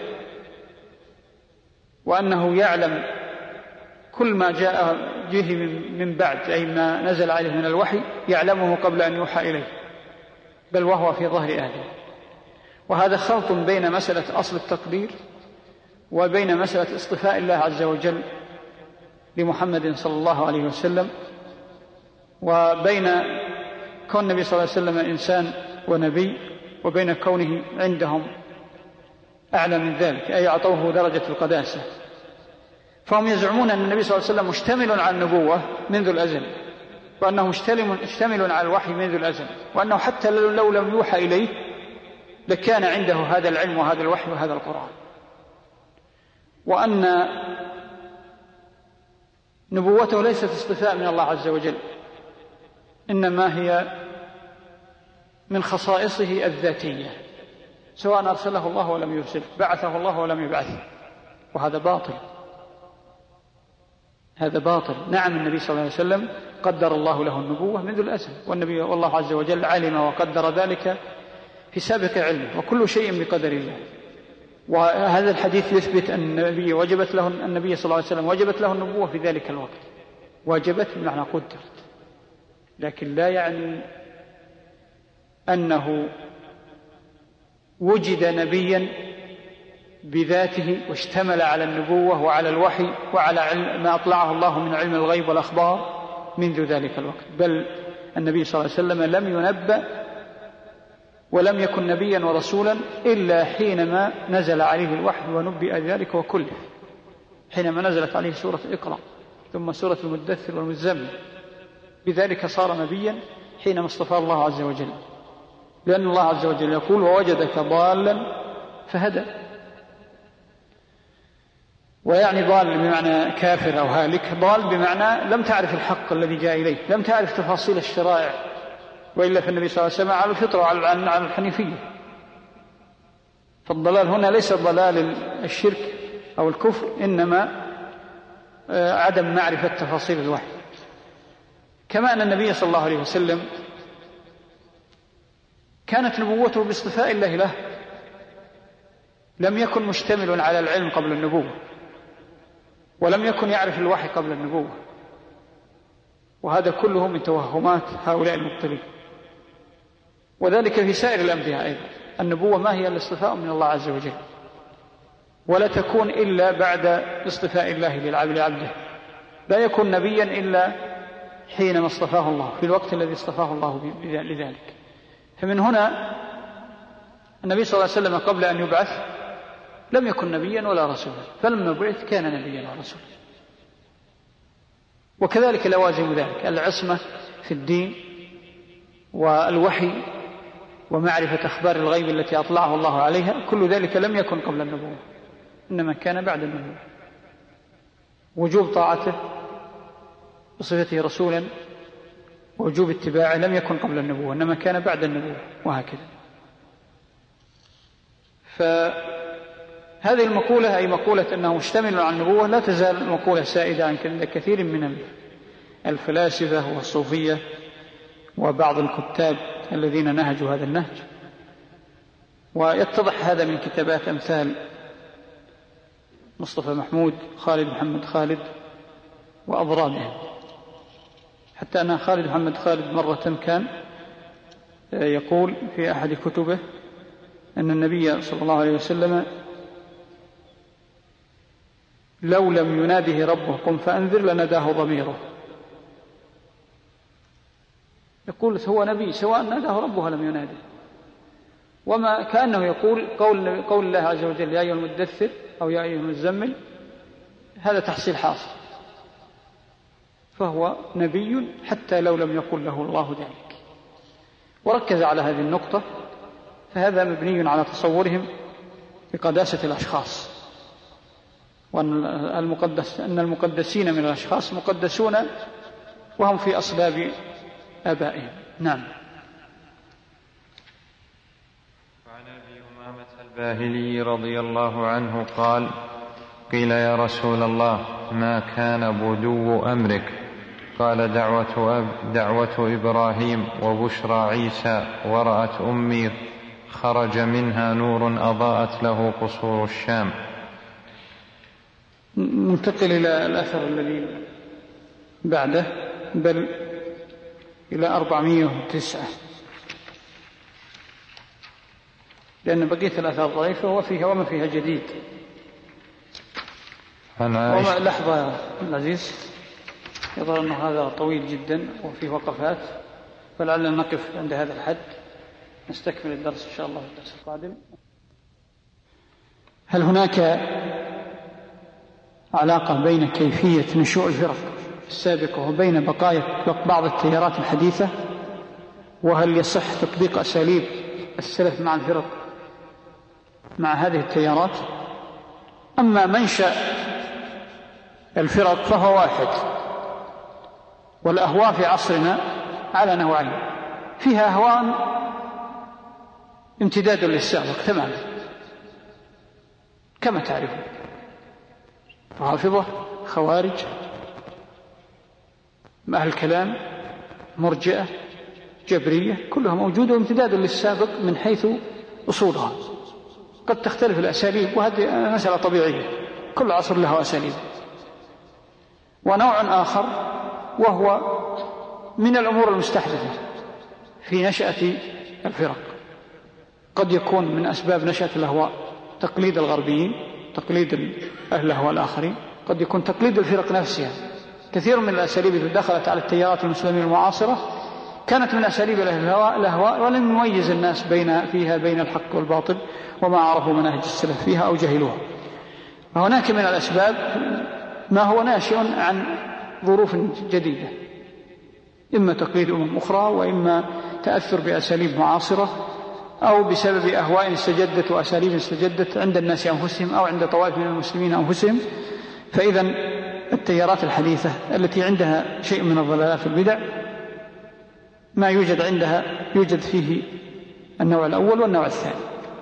وأنه يعلم كل ما جاء جه من بعد، أي ما نزل عليه من الوحي يعلمه قبل أن يوحى إليه، بل وهو في ظهر آدم. وهذا خلط بين مسألة أصل التقدير وبين مسألة اصطفاء الله عز وجل لمحمد صلى الله عليه وسلم، وبين كون النبي صلى الله عليه وسلم إنسان ونبي، وبين كونه عندهم أعلى من ذلك، أي أعطوه درجة القداسة. فهم يزعمون أن النبي صلى الله عليه وسلم مشتمل على النبوة منذ الأزل، وأنه مشتمل على الوحي منذ الأزل، وأنه حتى لو لم يوحى إليه لكان عنده هذا العلم وهذا الوحي وهذا القرآن، وأن نبوته ليست اصطفاء من الله عز وجل، إنما هي من خصائصه الذاتية، سواء أرسله الله ولم يرسله، بعثه الله ولم يبعثه، وهذا باطل، هذا باطل. نعم النبي صلى الله عليه وسلم قدر الله له النبوة منذ الأزل، والنبي والله عز وجل علم وقدر ذلك في سابق علمه، وكل شيء بقدر الله. وهذا الحديث يثبت أن النبي وجبت له النبي صلى الله عليه وسلم وجبت له النبوة في ذلك الوقت، وجبت بمعنى قدرت، لكن لا يعني أنه وجد نبيا بذاته واشتمل على النبوة وعلى الوحي وعلى علم ما أطلعه الله من علم الغيب والأخبار منذ ذلك الوقت، بل النبي صلى الله عليه وسلم لم ينبأ ولم يكن نبيا ورسولا إلا حينما نزل عليه الوحي ونبئ ذلك وكله، حينما نزلت عليه سورة اقرأ ثم سورة المدثر والمزمل، بذلك صار نبيا حينما اصطفى الله عز وجل، لأن الله عز وجل يقول ووجدك ضالا فهدى. ويعني ضال بمعنى كافر أو هالك، ضال بمعنى لم تعرف الحق الذي جاء إليه، لم تعرف تفاصيل الشرائع، وإلا فالنبي صلى الله عليه وسلم على الفطرة وعلى الحنيفية. فالضلال هنا ليس ضلال الشرك أو الكفر، إنما عدم معرفة تفاصيل الوحي. كما أن النبي صلى الله عليه وسلم كانت نبوته باصطفاء الله له، لم يكن مشتمل على العلم قبل النبوة، ولم يكن يعرف الوحي قبل النبوة، وهذا كله من توهمات هؤلاء المبطلين. وذلك في سائر الأنبياء أيضا، النبوة ما هي الاصطفاء من الله عز وجل، ولا تكون إلا بعد اصطفاء الله لعبده، لا يكون نبيا إلا حينما اصطفاه الله في الوقت الذي اصطفاه الله لذلك. فمن هنا النبي صلى الله عليه وسلم قبل أن يبعث لم يكن نبيا ولا رسولا، فلما بعث كان نبيا ورسولا. وكذلك لوازم ذلك العصمة في الدين والوحي ومعرفة أخبار الغيب التي أطلعه الله عليها، كل ذلك لم يكن قبل النبوة، إنما كان بعد النبوة. وجوب طاعته بصفته رسولا ووجوب اتباعه لم يكن قبل النبوة، إنما كان بعد النبوة، وهكذا. فهذه المقولة أي مقولة أنه مشتمل على النبوة لا تزال مقولة سائدة عند كثير من الفلاسفة والصوفية وبعض الكتاب الذين نهجوا هذا النهج. ويتضح هذا من كتابات أمثال مصطفى محمود، خالد محمد خالد وأضرابهم، حتى أن خالد محمد خالد مرة كان يقول في أحد كتبه أن النبي صلى الله عليه وسلم لو لم يناده ربه قم فأنذر لنداه ضميره. يقول هو نبي سواء ناداه ربه لم يناده، وما كأنه يقول قول, قول الله عز وجل يا أيها المدثر أو يا أيها المزمل، هذا تحصيل حاصل، فهو نبي حتى لو لم يقل له الله ذلك. وركز على هذه النقطة، فهذا مبني على تصورهم بقداسة الأشخاص، وأن المقدس أن المقدسين من الأشخاص مقدسون وهم في أصلاب آبائهم. نعم. وعن أبي أمامة الباهلي رضي الله عنه قال قيل يا رسول الله ما كان بدو أمرك؟ قال دعوة, أب دعوة إبراهيم وبشرى عيسى ورأت أمي خرج منها نور أضاءت له قصور الشام. ننتقل إلى الأثر الذي بعده، بل إلى أربعمائة وتسعة، لأن بقية الأثار ضعيفة وفيها وما فيها جديد. وما لحظة العزيز، يظهر أن هذا طويل جدا وفيه وقفات، فلعلنا نقف عند هذا الحد، نستكمل الدرس إن شاء الله في الدرس القادم. هل هناك علاقة بين كيفية نشوء الفرق السابقة وبين بقايا بعض التيارات الحديثة؟ وهل يصح تطبيق أساليب السلف مع الفرق مع هذه التيارات؟ أما منشأ الفرق فهو واحد، والأهواء في عصرنا على نوعين، فيها أهواء امتداد للسابق تماما كما تعرفون، رافضة، خوارج، أهل الكلام، مرجئة، جبرية، كلها موجودة وامتداد للسابق من حيث أصولها. قد تختلف الأساليب وهذه مسألة طبيعية، كل عصر له أساليب. ونوع آخر وهو من الأمور المستحدثة في نشأة الفرق، قد يكون من أسباب نشأة الأهواء تقليد الغربيين، تقليد أهل الأهواء الآخرين، قد يكون تقليد الفرق نفسها. كثير من الأساليب التي دخلت على التيارات المسلمين المعاصرة كانت من أساليب الأهواء، ولم يميز الناس بين فيها بين الحق والباطل، وما عرفوا مناهج السلف فيها أو جهلوها. وهناك من الأسباب ما هو ناشئ عن ظروف جديدة، إما تقليد أمم أخرى، وإما تأثر بأساليب معاصرة، أو بسبب أهواء استجدت وأساليب استجدت عند الناس أنفسهم أو عند طوائف من المسلمين أنفسهم. فإذا التيارات الحديثة التي عندها شيء من الضلالات في البدع ما يوجد عندها يوجد فيه النوع الأول والنوع الثاني.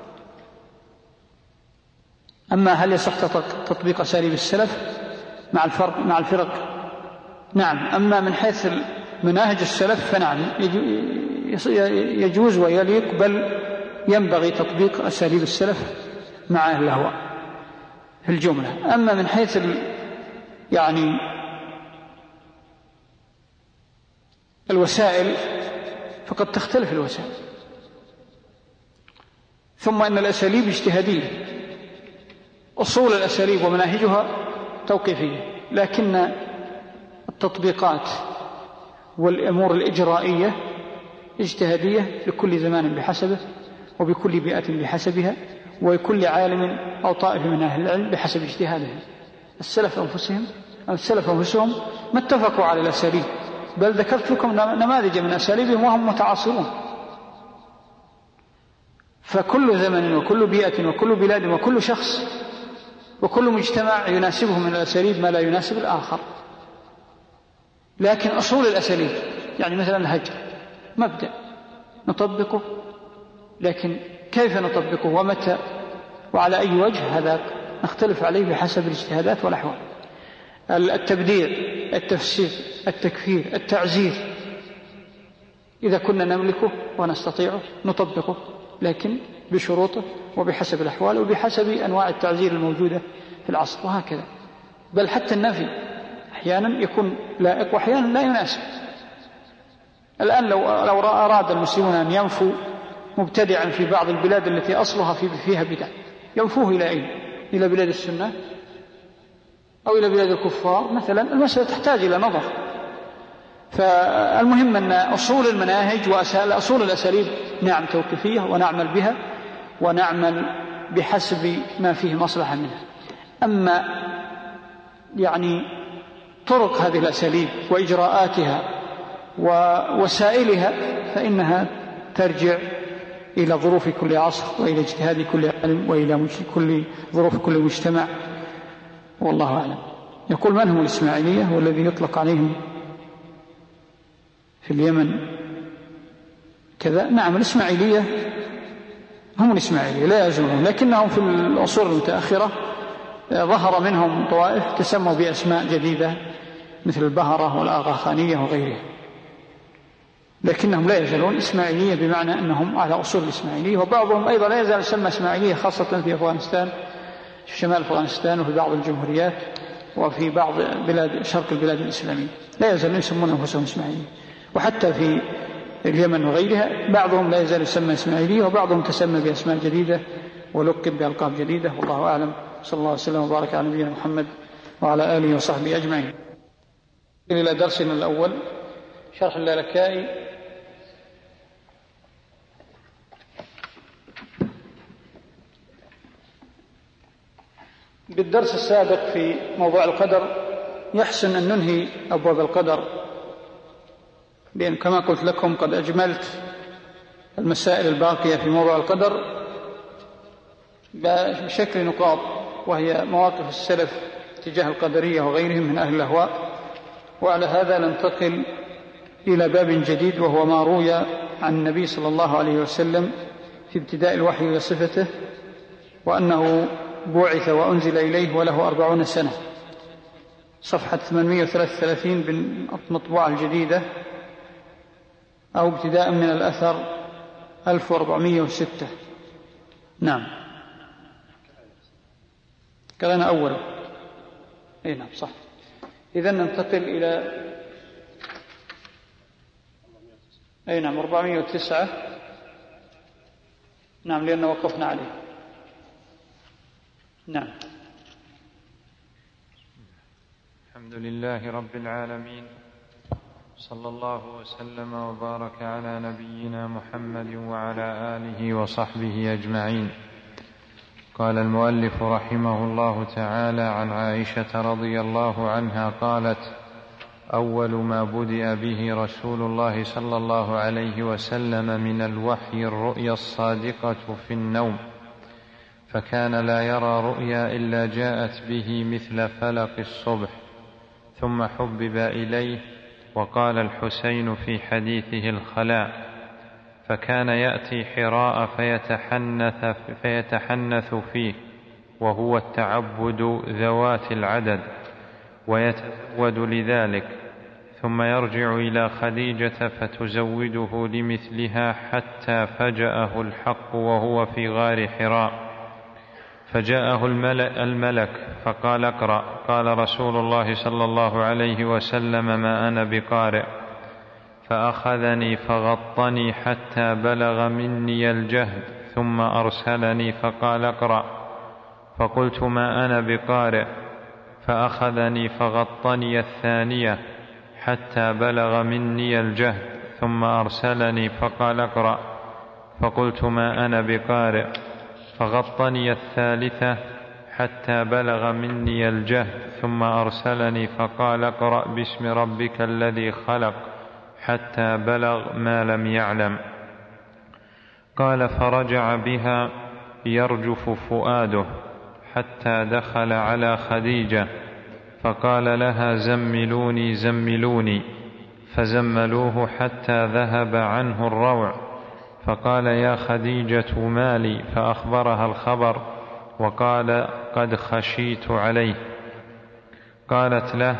أما هل يصح تطبيق أساليب السلف مع الفرق مع الفرق؟ نعم. أما من حيث مناهج السلف فنعم يجوز ويليق، بل ينبغي تطبيق أساليب السلف مع أهل الأهواء في الجملة. أما من حيث يعني الوسائل فقد تختلف الوسائل، ثم أن الأساليب اجتهادية، أصول الأساليب ومناهجها توقيفية، لكن التطبيقات والأمور الإجرائية اجتهادية لكل زمان بحسبه، وبكل بيئة بحسبها، وكل عالم أو طائفة من أهل العلم بحسب اجتهادهم. السلف أنفسهم السلف أنفسهم ما اتفقوا على الأساليب، بل ذكرت لكم نماذج من أساليبهم وهم متعاصرون. فكل زمن وكل بيئة وكل بلاد وكل شخص وكل مجتمع يناسبه من الأساليب ما لا يناسب الآخر. لكن أصول الأساليب يعني مثلا الهجر مبدأ نطبقه، لكن كيف نطبقه ومتى وعلى أي وجه هذا نختلف عليه بحسب الاجتهادات والأحوال. التبديع، التفسير، التكفير، التعزير، إذا كنا نملكه ونستطيعه نطبقه، لكن بشروطه وبحسب الأحوال وبحسب أنواع التعزير الموجودة في العصر، وهكذا. بل حتى النفي أحيانا يكون لائق وأحيانا لا يناسب. الآن لو, لو أراد المسلمون أن ينفوا مبتدعا في بعض البلاد التي أصلها فيها بدع، ينفوه إلى أين؟ إلى بلاد السنة أو إلى بلاد الكفار مثلا؟ المسألة تحتاج إلى نظر. فالمهم أن أصول المناهج وأصول الأساليب نعم توقيفية، ونعمل بها ونعمل بحسب ما فيه مصلحة منها. أما يعني طرق هذه الأساليب وإجراءاتها ووسائلها فإنها ترجع إلى ظروف كل عصر، وإلى اجتهاد كل عالم، وإلى كل ظروف كل مجتمع، والله أعلم. يقول: من هم الإسماعيلية والذي يطلق عليهم في اليمن كذا؟ نعم، الإسماعيلية هم الإسماعيلية لا يزولون، لكنهم في العصور المتأخرة ظهر منهم طوائف تسموا بأسماء جديدة مثل البهرة والآغاخانية وغيرها، لكنهم لا يزالون إسماعيلية بمعنى أنهم على أصول الإسماعيلية. وبعضهم أيضا لا يزال يسمى إسماعيلية، خاصة في أفغانستان، في شمال أفغانستان، وفي بعض الجمهوريات، وفي بعض بلاد شرق البلاد الإسلامية لا يزالون يسمون أنفسهم إسماعيلية. وحتى في اليمن وغيرها بعضهم لا يزال يسمى إسماعيلية، وبعضهم تسمى بأسماء جديدة ولقب بألقاب جديدة، والله أعلم. صلى الله عليه وسلم وبارك على نبينا محمد وعلى آله وصحبه أجمعين. إلى درسنا الأول، شرح اللالكائي. بالدرس السابق في موضوع القدر يحسن أن ننهي أبواب القدر، لأن كما قلت لكم قد أجملت المسائل الباقية في موضوع القدر بشكل نقاط، وهي مواقف السلف تجاه القدرية وغيرهم من أهل الأهواء. وعلى هذا ننتقل إلى باب جديد، وهو ما روي عن النبي صلى الله عليه وسلم في ابتداء الوحي وصفته، وأنه بعث وأنزل إليه وله أربعون سنة، صفحة ثمانمائة وثلاثة وثلاثين بالمطبوعة الجديدة، أو ابتداء من الأثر ألف وأربعمائة وستة. نعم كان أول. أي نعم صح. إذن ننتقل إلى أي نعم أربعمائة وتسعة. نعم لأنه وقفنا عليه. نعم. الحمد لله رب العالمين، صلى الله وسلم وبارك على نبينا محمد وعلى آله وصحبه أجمعين. قال المؤلف رحمه الله تعالى عن عائشة رضي الله عنها قالت: أول ما بدأ به رسول الله صلى الله عليه وسلم من الوحي الرؤيا الصادقة في النوم، فكان لا يرى رؤيا إلا جاءت به مثل فلق الصبح، ثم حبب إليه. وقال الحسين في حديثه الخلاء: فكان يأتي حراء فيتحنث, فيتحنث فيه، وهو التعبد ذوات العدد، ويتزود لذلك، ثم يرجع إلى خديجة فتزوده لمثلها، حتى فجأه الحق وهو في غار حراء، فجاءه الملك فقال: اقرأ. قال رسول الله صلى الله عليه وسلم: ما أنا بقارئ. فأخذني فغطني حتى بلغ مني الجهد، ثم أرسلني فقال: اقرأ. فقلت: ما أنا بقارئ. فأخذني فغطني الثانية حتى بلغ مني الجهد، ثم أرسلني فقال: اقرأ. فقلت: ما أنا بقارئ. فغطني الثالثة حتى بلغ مني الجهد، ثم أرسلني فقال: اقرأ باسم ربك الذي خلق، حتى بلغ ما لم يعلم. قال: فرجع بها يرجف فؤاده حتى دخل على خديجة، فقال لها: زملوني زملوني. فزملوه حتى ذهب عنه الروع، فقال: يا خديجة ما لي؟ فأخبرها الخبر، وقال: قد خشيت عليه. قالت له: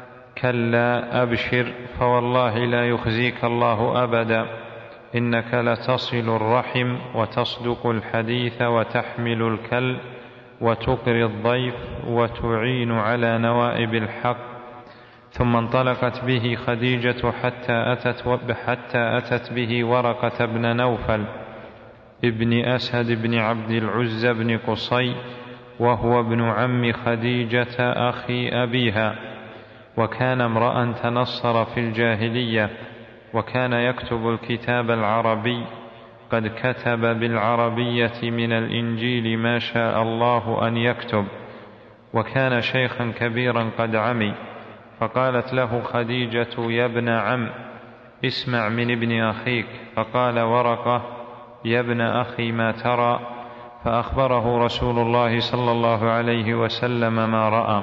كلا أبشر، فوالله لا يخزيك الله أبدا، إنك لتصل الرحم وتصدق الحديث وتحمل الكل وتقري الضيف وتعين على نوائب الحق. ثم انطلقت به خديجة حتى أتت, حتى أتت به ورقة بن نوفل ابن أسد بن عبد العزى بن قصي، وهو ابن عم خديجة أخي أبيها، وكان امرأ تنصر في الجاهلية، وكان يكتب الكتاب العربي، قد كتب بالعربية من الإنجيل ما شاء الله أن يكتب، وكان شيخا كبيرا قد عمي. فقالت له خديجة: يا ابن عم، اسمع من ابن أخيك. فقال ورقة: يا ابن أخي ما ترى؟ فأخبره رسول الله صلى الله عليه وسلم ما رأى.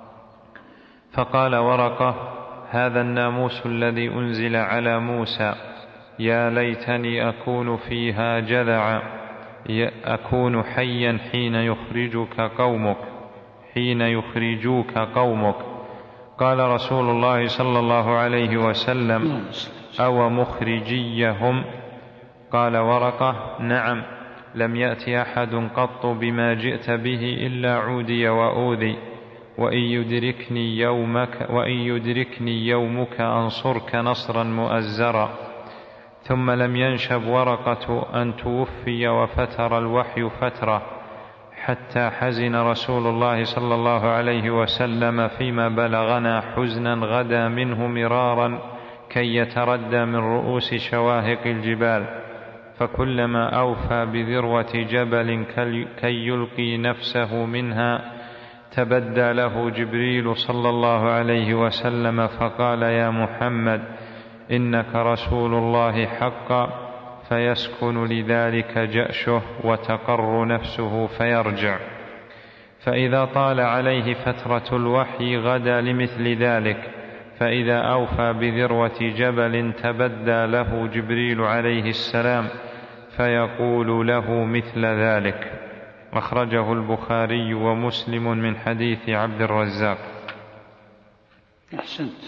فقال ورقة: هذا الناموس الذي أنزل على موسى، يا ليتني أكون فيها جذعا، أكون حيا حين يخرجك قومك حين يخرجوك قومك. قال رسول الله صلى الله عليه وسلم: أو مخرجيهم؟ قال ورقة: نعم، لم يأت أحد قط بما جئت به إلا عودي وأوذي، وإن يدركني يومك, وإن يدركني يومك أنصرك نصرا مؤزرا. ثم لم ينشب ورقة أن توفي وفتر الوحي فترة، حتى حزن رسول الله صلى الله عليه وسلم فيما بلغنا حزنا غدا منه مرارا كي يتردى من رؤوس شواهق الجبال، فكلما أوفى بذروة جبل كي يلقي نفسه منها تبدى له جبريل صلى الله عليه وسلم فقال: يا محمد، إنك رسول الله حقا، فيسكن لذلك جأشه وتقر نفسه فيرجع. فإذا طال عليه فترة الوحي غدا لمثل ذلك، فإذا أوفى بذروة جبل تبدى له جبريل عليه السلام فيقول له مثل ذلك. أخرجه البخاري ومسلم من حديث عبد الرزاق. أحسنت.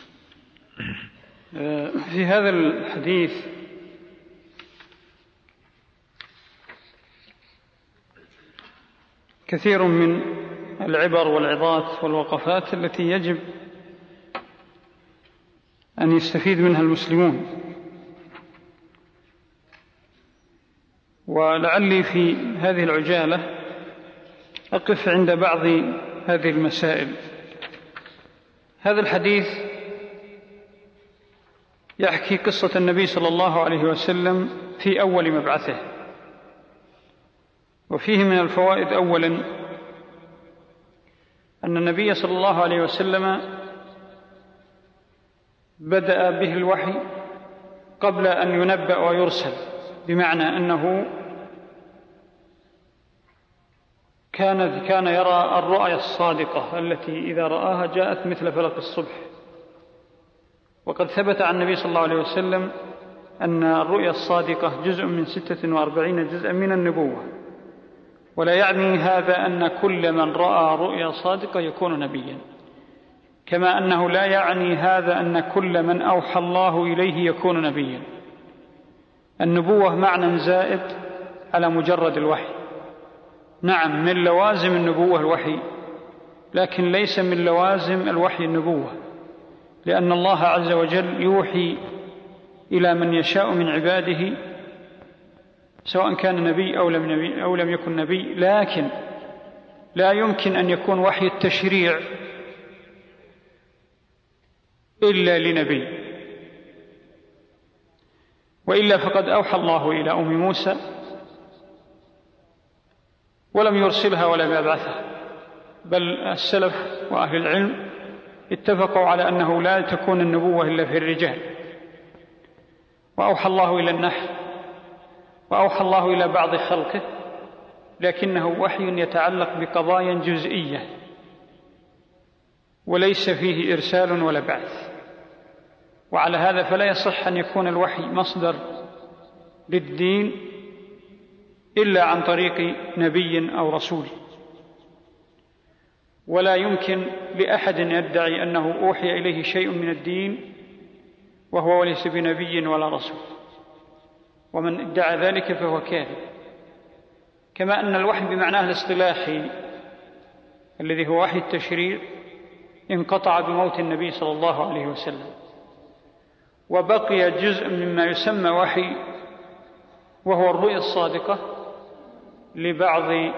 في هذا الحديث كثير من العبر والعظات والوقفات التي يجب أن يستفيد منها المسلمون، ولعلي في هذه العجالة أقف عند بعض هذه المسائل. هذا الحديث يحكي قصة النبي صلى الله عليه وسلم في أول مبعثه، وفيه من الفوائد أولا أن النبي صلى الله عليه وسلم بدأ به الوحي قبل أن ينبأ ويرسل، بمعنى أنه كان كان يرى الرؤيا الصادقة التي إذا رآها جاءت مثل فلق الصبح. وقد ثبت عن النبي صلى الله عليه وسلم أن الرؤيا الصادقة جزء من ستة وأربعين جزءا من النبوة، ولا يعني هذا أن كل من رأى رؤيا صادقة يكون نبيا، كما أنه لا يعني هذا أن كل من أوحى الله إليه يكون نبيا. النبوة معنى زائد على مجرد الوحي. نعم، من لوازم النبوة الوحي، لكن ليس من لوازم الوحي النبوة، لأن الله عز وجل يوحي إلى من يشاء من عباده سواء كان نبي أو لم, نبي أو لم يكن نبي، لكن لا يمكن أن يكون وحي التشريع إلا لنبي، وإلا فقد أوحى الله إلى أم موسى ولم يرسلها ولم يبعثها، بل السلف وأهل العلم اتفقوا على أنه لا تكون النبوة إلا في الرجال. وأوحى الله إلى النحل، وأوحى الله إلى بعض خلقه، لكنه وحي يتعلق بقضايا جزئية وليس فيه إرسال ولا بعث. وعلى هذا فلا يصح أن يكون الوحي مصدر للدين إلا عن طريق نبي أو رسول، ولا يمكن لأحد يدعي أنه أوحي إليه شيء من الدين وهو وليس بنبي ولا رسول، ومن ادعى ذلك فهو كاذب. كما أن الوحي بمعناه الاصطلاحي الذي هو وحي التشريع انقطع بموت النبي صلى الله عليه وسلم، وبقي جزء مما يسمى وحي وهو الرؤيا الصادقة لبعض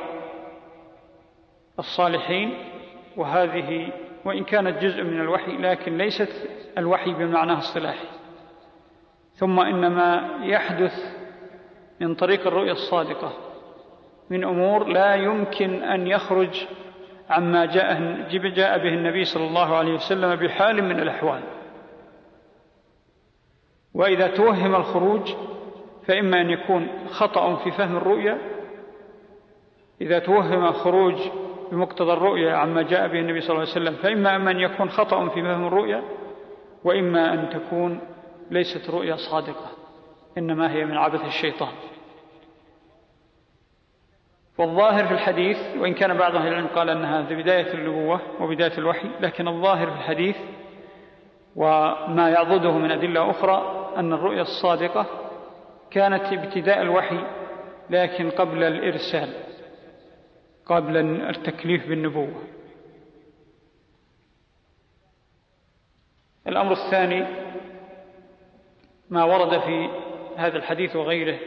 الصالحين، وهذه وإن كانت جزء من الوحي لكن ليست الوحي بمعناه اصطلاحي. ثم إنما يحدث من طريق الرؤيا الصادقة من أمور لا يمكن أن يخرج عما جاء به النبي صلى الله عليه وسلم بحال من الأحوال. وإذا توهم الخروج فإما أن يكون خطأ في فهم الرؤيا، إذا توهم الخروج بمقتضى الرؤيا عما جاء به النبي صلى الله عليه وسلم فإما أن يكون خطأ في فهم الرؤيا، وإما أن تكون ليست رؤيا صادقة إنما هي من عبث الشيطان. والظاهر في الحديث، وإن كان بعض أهل العلم قال أنها بداية النبوة وبداية الوحي، لكن الظاهر في الحديث وما يعضده من أدلة أخرى أن الرؤيا الصادقة كانت ابتداء الوحي لكن قبل الإرسال، قبل التكليف بالنبوة. الأمر الثاني ما ورد في هذا الحديث وغيره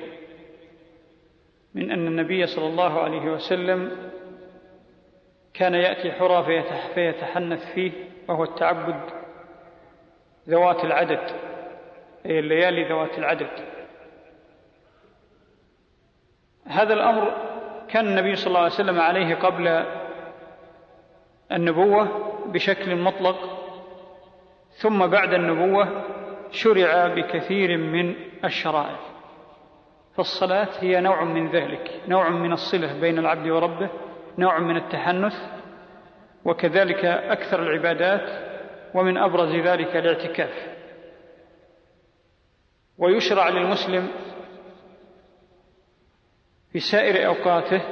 من أن النبي صلى الله عليه وسلم كان يأتي حرى فيتحنث فيه، وهو التعبد ذوات العدد، أي الليالي ذوات العدد. هذا الأمر كان النبي صلى الله عليه وسلم عليه قبل النبوة بشكل مطلق، ثم بعد النبوة شرع بكثير من الشرائع. فالصلاة هي نوع من ذلك، نوع من الصلة بين العبد وربه، نوع من التحنث، وكذلك أكثر العبادات ومن أبرز ذلك الاعتكاف. ويشرع للمسلم في سائر أوقاته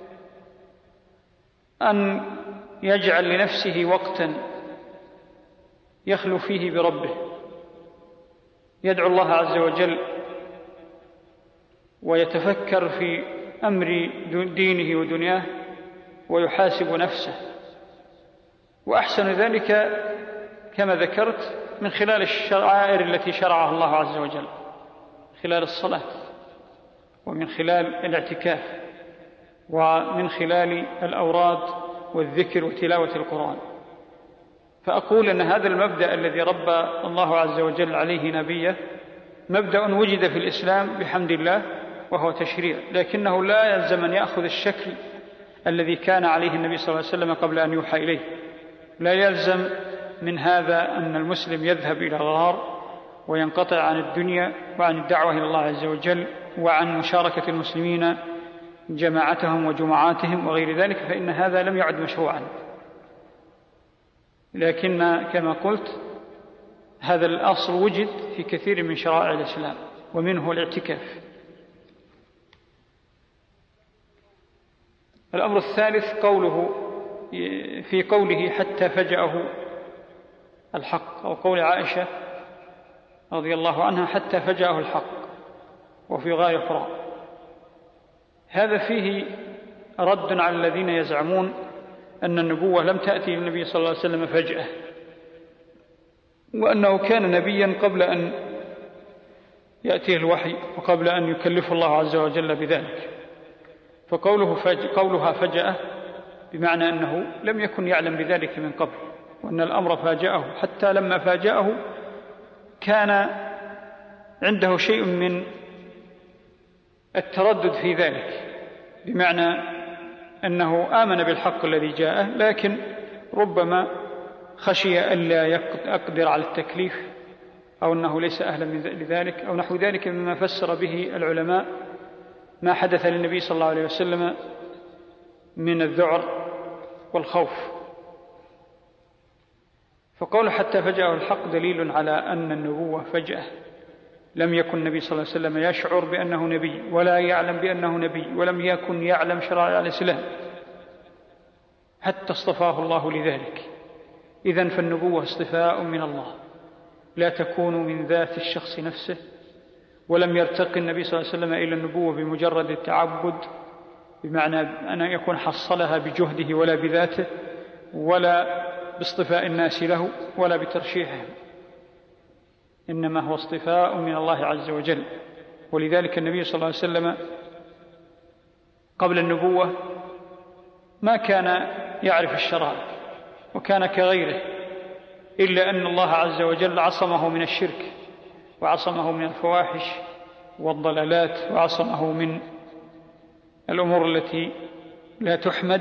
أن يجعل لنفسه وقتا يخلو فيه بربه، يدعو الله عز وجل ويتفكر في أمر دينه ودنياه ويحاسب نفسه. وأحسن ذلك كما ذكرت من خلال الشعائر التي شرعها الله عز وجل، خلال الصلاة، ومن خلال الاعتكاف، ومن خلال الأوراد والذكر وتلاوة القرآن. فأقول أن هذا المبدأ الذي ربى الله عز وجل عليه نبيه مبدأ وجد في الإسلام بحمد الله، وهو تشريع، لكنه لا يلزم أن يأخذ الشكل الذي كان عليه النبي صلى الله عليه وسلم قبل أن يوحى إليه. لا يلزم من هذا أن المسلم يذهب إلى غار وينقطع عن الدنيا وعن الدعوة إلى الله عز وجل وعن مشاركة المسلمين جماعتهم وجمعاتهم وغير ذلك، فإن هذا لم يعد مشروعا. لكن كما قلت هذا الأصل وجد في كثير من شرائع الإسلام، ومنه الاعتكاف. الأمر الثالث قوله في قوله حتى فجأه الحق، أو قول عائشة رضي الله عنها حتى فجأه الحق وفي غار حراء. هذا فيه رد على الذين يزعمون أن النبوة لم تأتي للنبي صلى الله عليه وسلم فجأة، وأنه كان نبيا قبل أن يأتيه الوحي وقبل أن يكلف الله عز وجل بذلك. فقوله فج... قولها فجأة بمعنى أنه لم يكن يعلم بذلك من قبل، وأن الأمر فاجأه، حتى لما فاجأه كان عنده شيء من التردد في ذلك، بمعنى أنه آمن بالحق الذي جاءه، لكن ربما خشي ألا يقدر على التكليف، أو أنه ليس أهلا لذلك، أو نحو ذلك مما فسر به العلماء ما حدث للنبي صلى الله عليه وسلم من الذعر والخوف. فقول حتى فجأه الحق دليل على أن النبوة فجأة، لم يكن النبي صلى الله عليه وسلم يشعر بأنه نبي، ولا يعلم بأنه نبي، ولم يكن يعلم شرائع الإسلام حتى اصطفاه الله لذلك. إذن فالنبوة اصطفاء من الله، لا تكون من ذات الشخص نفسه، ولم يرتقي النبي صلى الله عليه وسلم إلى النبوة بمجرد التعبد، بمعنى أن يكون حصلها بجهده ولا بذاته، ولا باصطفاء الناس له، ولا بترشيحهم، إنما هو اصطفاء من الله عز وجل. ولذلك النبي صلى الله عليه وسلم قبل النبوة ما كان يعرف الشرائع، وكان كغيره، إلا أن الله عز وجل عصمه من الشرك، وعصمه من الفواحش والضلالات، وعصمه من الأمور التي لا تحمد،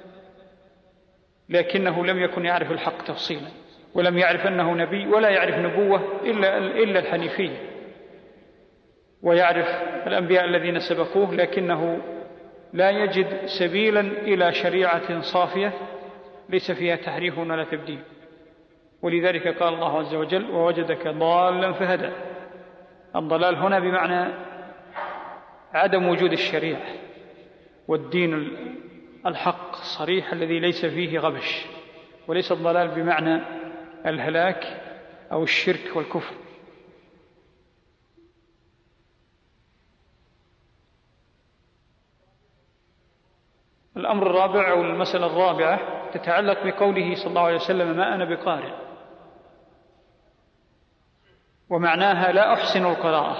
لكنه لم يكن يعرف الحق تفصيلا، ولم يعرف أنه نبي، ولا يعرف نبوة إلا, إلا الحنيفية، ويعرف الأنبياء الذين سبقوه، لكنه لا يجد سبيلا إلى شريعة صافية ليس فيها تحريف ولا تبديل. ولذلك قال الله عز وجل ووجدك ضالا فهدى. الضلال هنا بمعنى عدم وجود الشريعة والدين الحق الصريح الذي ليس فيه غبش، وليس الضلال بمعنى الهلاك أو الشرك والكفر. الأمر الرابع أو المسألة الرابعة تتعلق بقوله صلى الله عليه وسلم ما أنا بقارئ، ومعناها لا أحسن القراءة،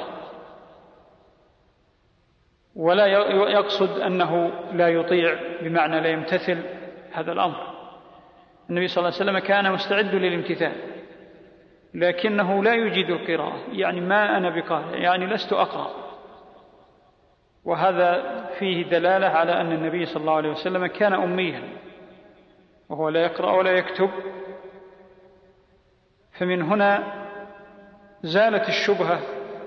ولا يقصد أنه لا يطيع بمعنى لا يمتثل هذا الأمر. النبي صلى الله عليه وسلم كان مستعد للامتثال، لكنه لا يجيد القراءة، يعني ما أنا بقارئ يعني لست أقرأ. وهذا فيه دلالة على أن النبي صلى الله عليه وسلم كان أميا، وهو لا يقرأ ولا يكتب. فمن هنا زالت الشبهة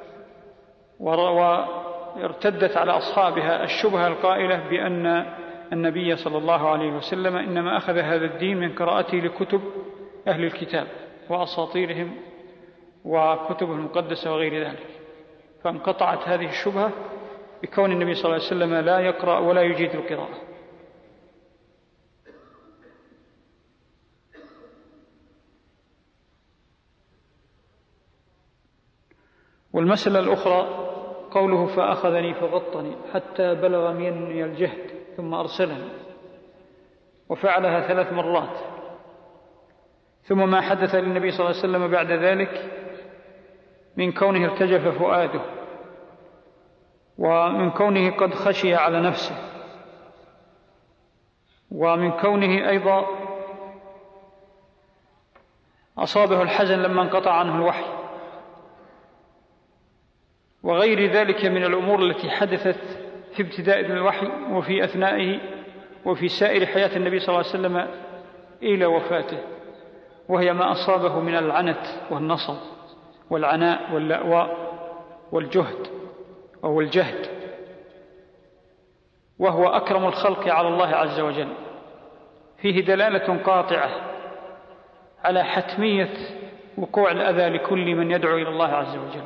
وارتدت على أصحابها الشبهة القائلة بأن النبي صلى الله عليه وسلم إنما أخذ هذا الدين من قراءته لكتب أهل الكتاب، وأساطيرهم وكتبهم المقدسة وغير ذلك، فانقطعت هذه الشبهة بكون النبي صلى الله عليه وسلم لا يقرأ ولا يجيد القراءة. والمسألة الأخرى قوله فأخذني فغطني حتى بلغ مني الجهد ثم أرسلني، وفعلها ثلاث مرات. ثم ما حدث للنبي صلى الله عليه وسلم بعد ذلك من كونه ارتجف فؤاده، ومن كونه قد خشي على نفسه، ومن كونه أيضا أصابه الحزن لما انقطع عنه الوحي، وغير ذلك من الأمور التي حدثت في ابتداء الوحي وفي أثنائه وفي سائر حياة النبي صلى الله عليه وسلم إلى وفاته، وهي ما أصابه من العنت والنصب والعناء واللأواء والجهد أو الجهد، وهو أكرم الخلق على الله عز وجل. فيه دلالة قاطعة على حتمية وقوع الأذى لكل من يدعو إلى الله عز وجل،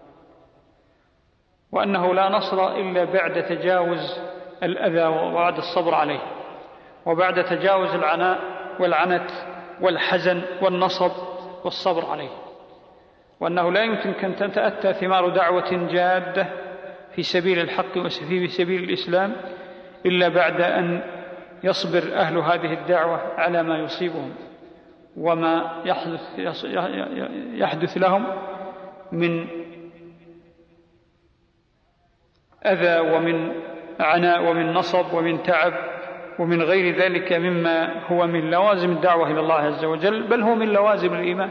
وأنه لا نصر إلا بعد تجاوز الأذى وبعد الصبر عليه، وبعد تجاوز العناء والعنت والحزن والنصب والصبر عليه، وأنه لا يمكن أن تتأتى ثمار دعوة جادة في سبيل الحق وفي سبيل الإسلام إلا بعد أن يصبر أهل هذه الدعوة على ما يصيبهم وما يحدث, يحدث لهم من أذى ومن عناء ومن نصب ومن تعب ومن غير ذلك مما هو من لوازم الدعوة إلى الله عز وجل، بل هو من لوازم الإيمان.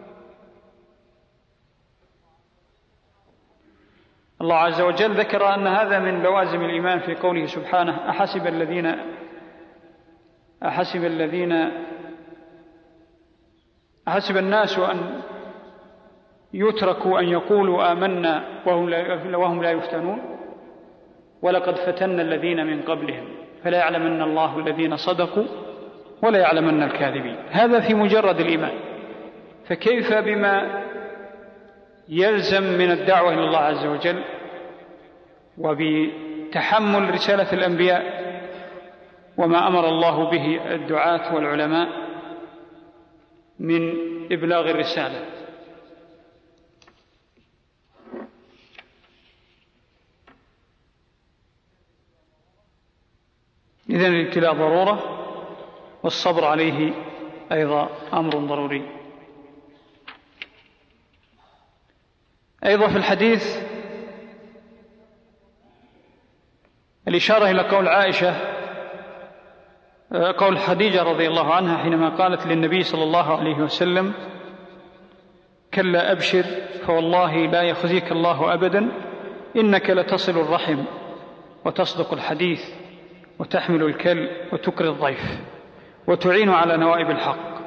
الله عز وجل ذكر أن هذا من لوازم الإيمان في قوله سبحانه أحسب الذين أحسب الذين أحسب الناس أن يتركوا أن يقولوا آمنا وهم لا يفتنون ولقد فتنا الذين من قبلهم فلا يعلمن الله الذين صدقوا ولا يعلمن الكاذبين. هذا في مجرد الإيمان، فكيف بما يلزم من الدعوة إلى الله عز وجل وبتحمل رسالة الأنبياء وما أمر الله به الدعاة والعلماء من إبلاغ الرسالة. إذن الابتلاء ضرورة، والصبر عليه أيضا أمر ضروري. أيضا في الحديث الإشارة إلى قول عائشة قول خديجة رضي الله عنها حينما قالت للنبي صلى الله عليه وسلم كلا أبشر فوالله لا يخزيك الله أبدا إنك لتصل الرحم وتصدق الحديث وتحمل الكل وتكري الضيف وتعين على نوائب الحق.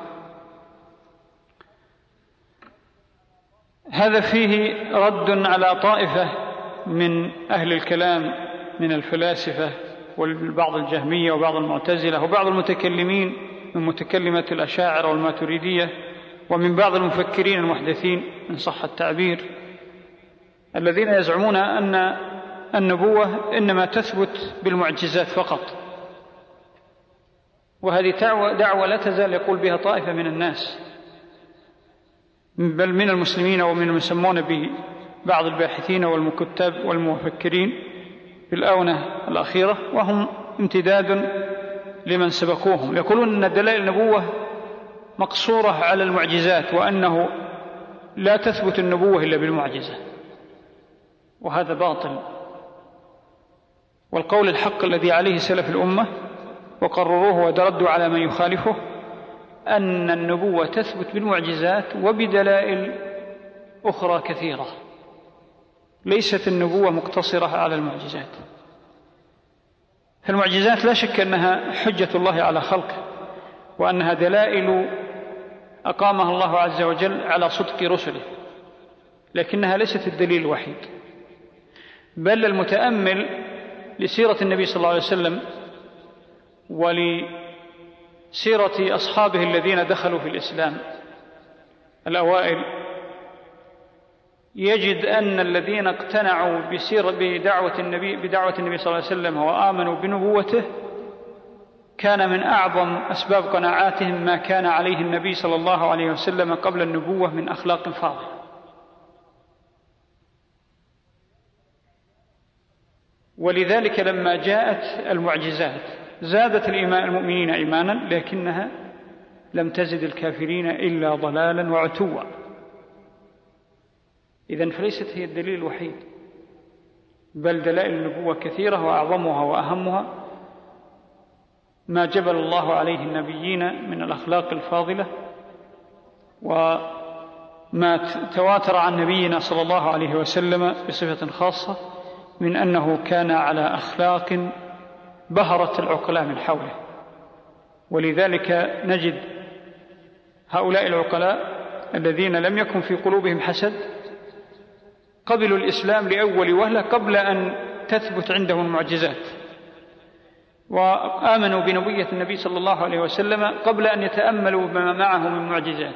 هذا فيه رد على طائفة من أهل الكلام من الفلاسفة وبعض الجهمية وبعض المعتزلة وبعض المتكلمين من متكلمة الأشاعرة والماتريدية ومن بعض المفكرين المحدثين إن صح التعبير، الذين يزعمون أن النبوة إنما تثبت بالمعجزات فقط. وهذه دعوة لا تزال يقول بها طائفة من الناس بل من المسلمين ومن المسمون به بعض الباحثين والمكتب والمفكرين في الآونة الأخيرة، وهم امتداد لمن سبقوهم، يقولون أن دلائل النبوة مقصورة على المعجزات وأنه لا تثبت النبوة إلا بالمعجزة، وهذا باطل. والقول الحق الذي عليه سلف الأمة وقرروه ودردوا على من يخالفه أن النبوة تثبت بالمعجزات وبدلائل أخرى كثيرة، ليست النبوة مقتصرة على المعجزات. فالمعجزات لا شك أنها حجة الله على خلقه، وأنها دلائل أقامها الله عز وجل على صدق رسله، لكنها ليست الدليل الوحيد. بل المتأمل لسيرة النبي صلى الله عليه وسلم ولسيرة أصحابه الذين دخلوا في الإسلام الأوائل يجد أن الذين اقتنعوا بسير بدعوة النبي بدعوة النبي صلى الله عليه وسلم وآمنوا بنبوته كان من أعظم أسباب قناعاتهم ما كان عليه النبي صلى الله عليه وسلم قبل النبوة من أخلاق فاضلة. ولذلك لما جاءت المعجزات زادت المؤمنين إيمانا، لكنها لم تزد الكافرين إلا ضلالا وعتوا. إذن فليست هي الدليل الوحيد، بل دلائل النبوة كثيرة، وأعظمها وأهمها ما جبل الله عليه النبيين من الأخلاق الفاضلة، وما تواتر عن نبينا صلى الله عليه وسلم بصفة خاصة من أنه كان على أخلاق بهرت العقلاء من حوله. ولذلك نجد هؤلاء العقلاء الذين لم يكن في قلوبهم حسد قبلوا الإسلام لأول وهلة قبل أن تثبت عندهم المعجزات، وآمنوا بنبوة النبي صلى الله عليه وسلم قبل أن يتأملوا ما معه من معجزات.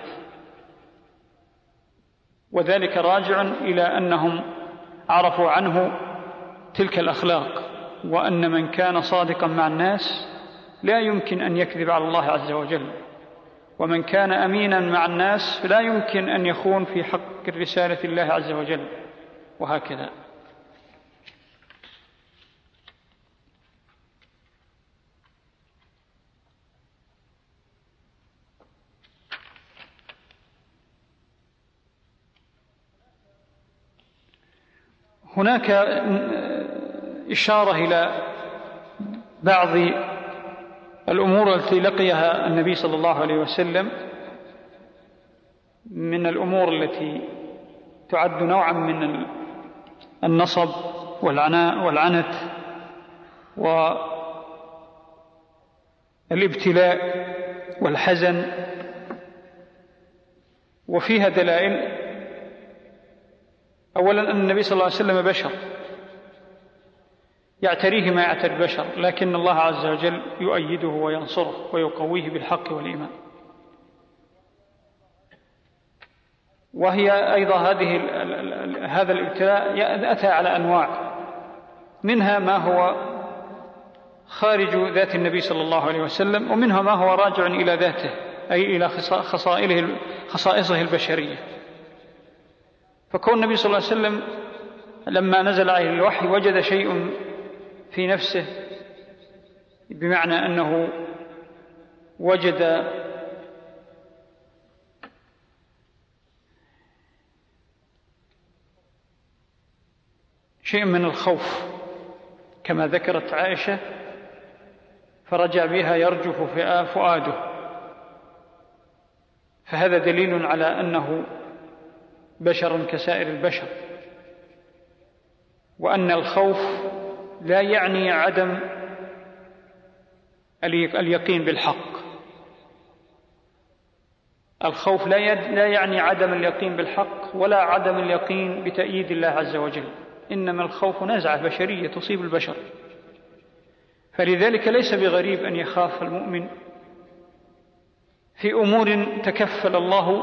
وذلك راجع إلى أنهم عرفوا عنه تلك الأخلاق، وأن من كان صادقا مع الناس لا يمكن أن يكذب على الله عز وجل، ومن كان أمينا مع الناس فلا يمكن أن يخون في حق رسالة الله عز وجل، وهكذا. هناك إشارة إلى بعض الأمور التي لقيها النبي صلى الله عليه وسلم من الأمور التي تعد نوعا من النصب والعناء والعنت والابتلاء والحزن، وفيها دلائل. أولا أن النبي صلى الله عليه وسلم بشر يعتريه ما يعتري البشر، لكن الله عز وجل يؤيده وينصره ويقويه بالحق والإيمان. وهي أيضا هذه هذا الابتلاء أتى على أنواع، منها ما هو خارج ذات النبي صلى الله عليه وسلم، ومنها ما هو راجع إلى ذاته أي إلى خصائصه البشرية. فكون النبي صلى الله عليه وسلم لما نزل عليه الوحي وجد شيء في نفسه، بمعنى أنه وجد شيء من الخوف كما ذكرت عائشة، فرجع بها يرجف فؤاده، فهذا دليل على أنه بشر كسائر البشر، وأن الخوف لا يعني عدم اليقين بالحق. الخوف لا يعني عدم اليقين بالحق ولا عدم اليقين بتأييد الله عز وجل، إنما الخوف نزعة بشرية تصيب البشر. فلذلك ليس بغريب أن يخاف المؤمن في أمور تكفل الله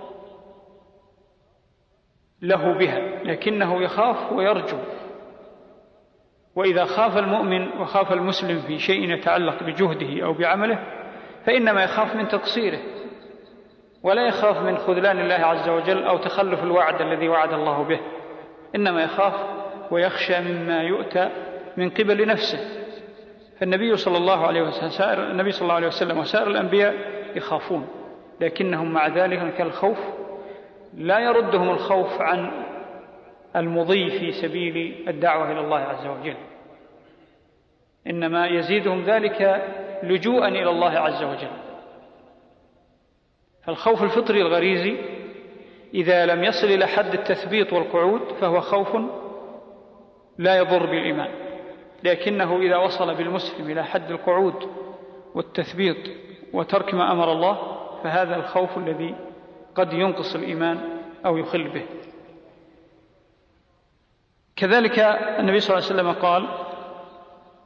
له بها، لكنه يخاف ويرجو. وإذا خاف المؤمن وخاف المسلم في شيء يتعلق بجهده أو بعمله فإنما يخاف من تقصيره، ولا يخاف من خذلان الله عز وجل أو تخلف الوعد الذي وعد الله به، إنما يخاف ويخشى مما يؤتى من قبل نفسه. فالنبي صلى الله عليه وسلم سائر النبي صلى الله عليه وسلم وسائر الأنبياء يخافون، لكنهم مع ذلك كالخوف لا يردهم الخوف عن المضي في سبيل الدعوة إلى الله عز وجل، إنما يزيدهم ذلك لجوءا إلى الله عز وجل. فالخوف الفطري الغريزي إذا لم يصل إلى حد التثبيط والقعود فهو خوف لا يضر بالإيمان، لكنه إذا وصل بالمسلم إلى حد القعود والتثبيط وترك ما أمر الله فهذا الخوف الذي قد ينقص الإيمان أو يخل به. كذلك النبي صلى الله عليه وسلم قال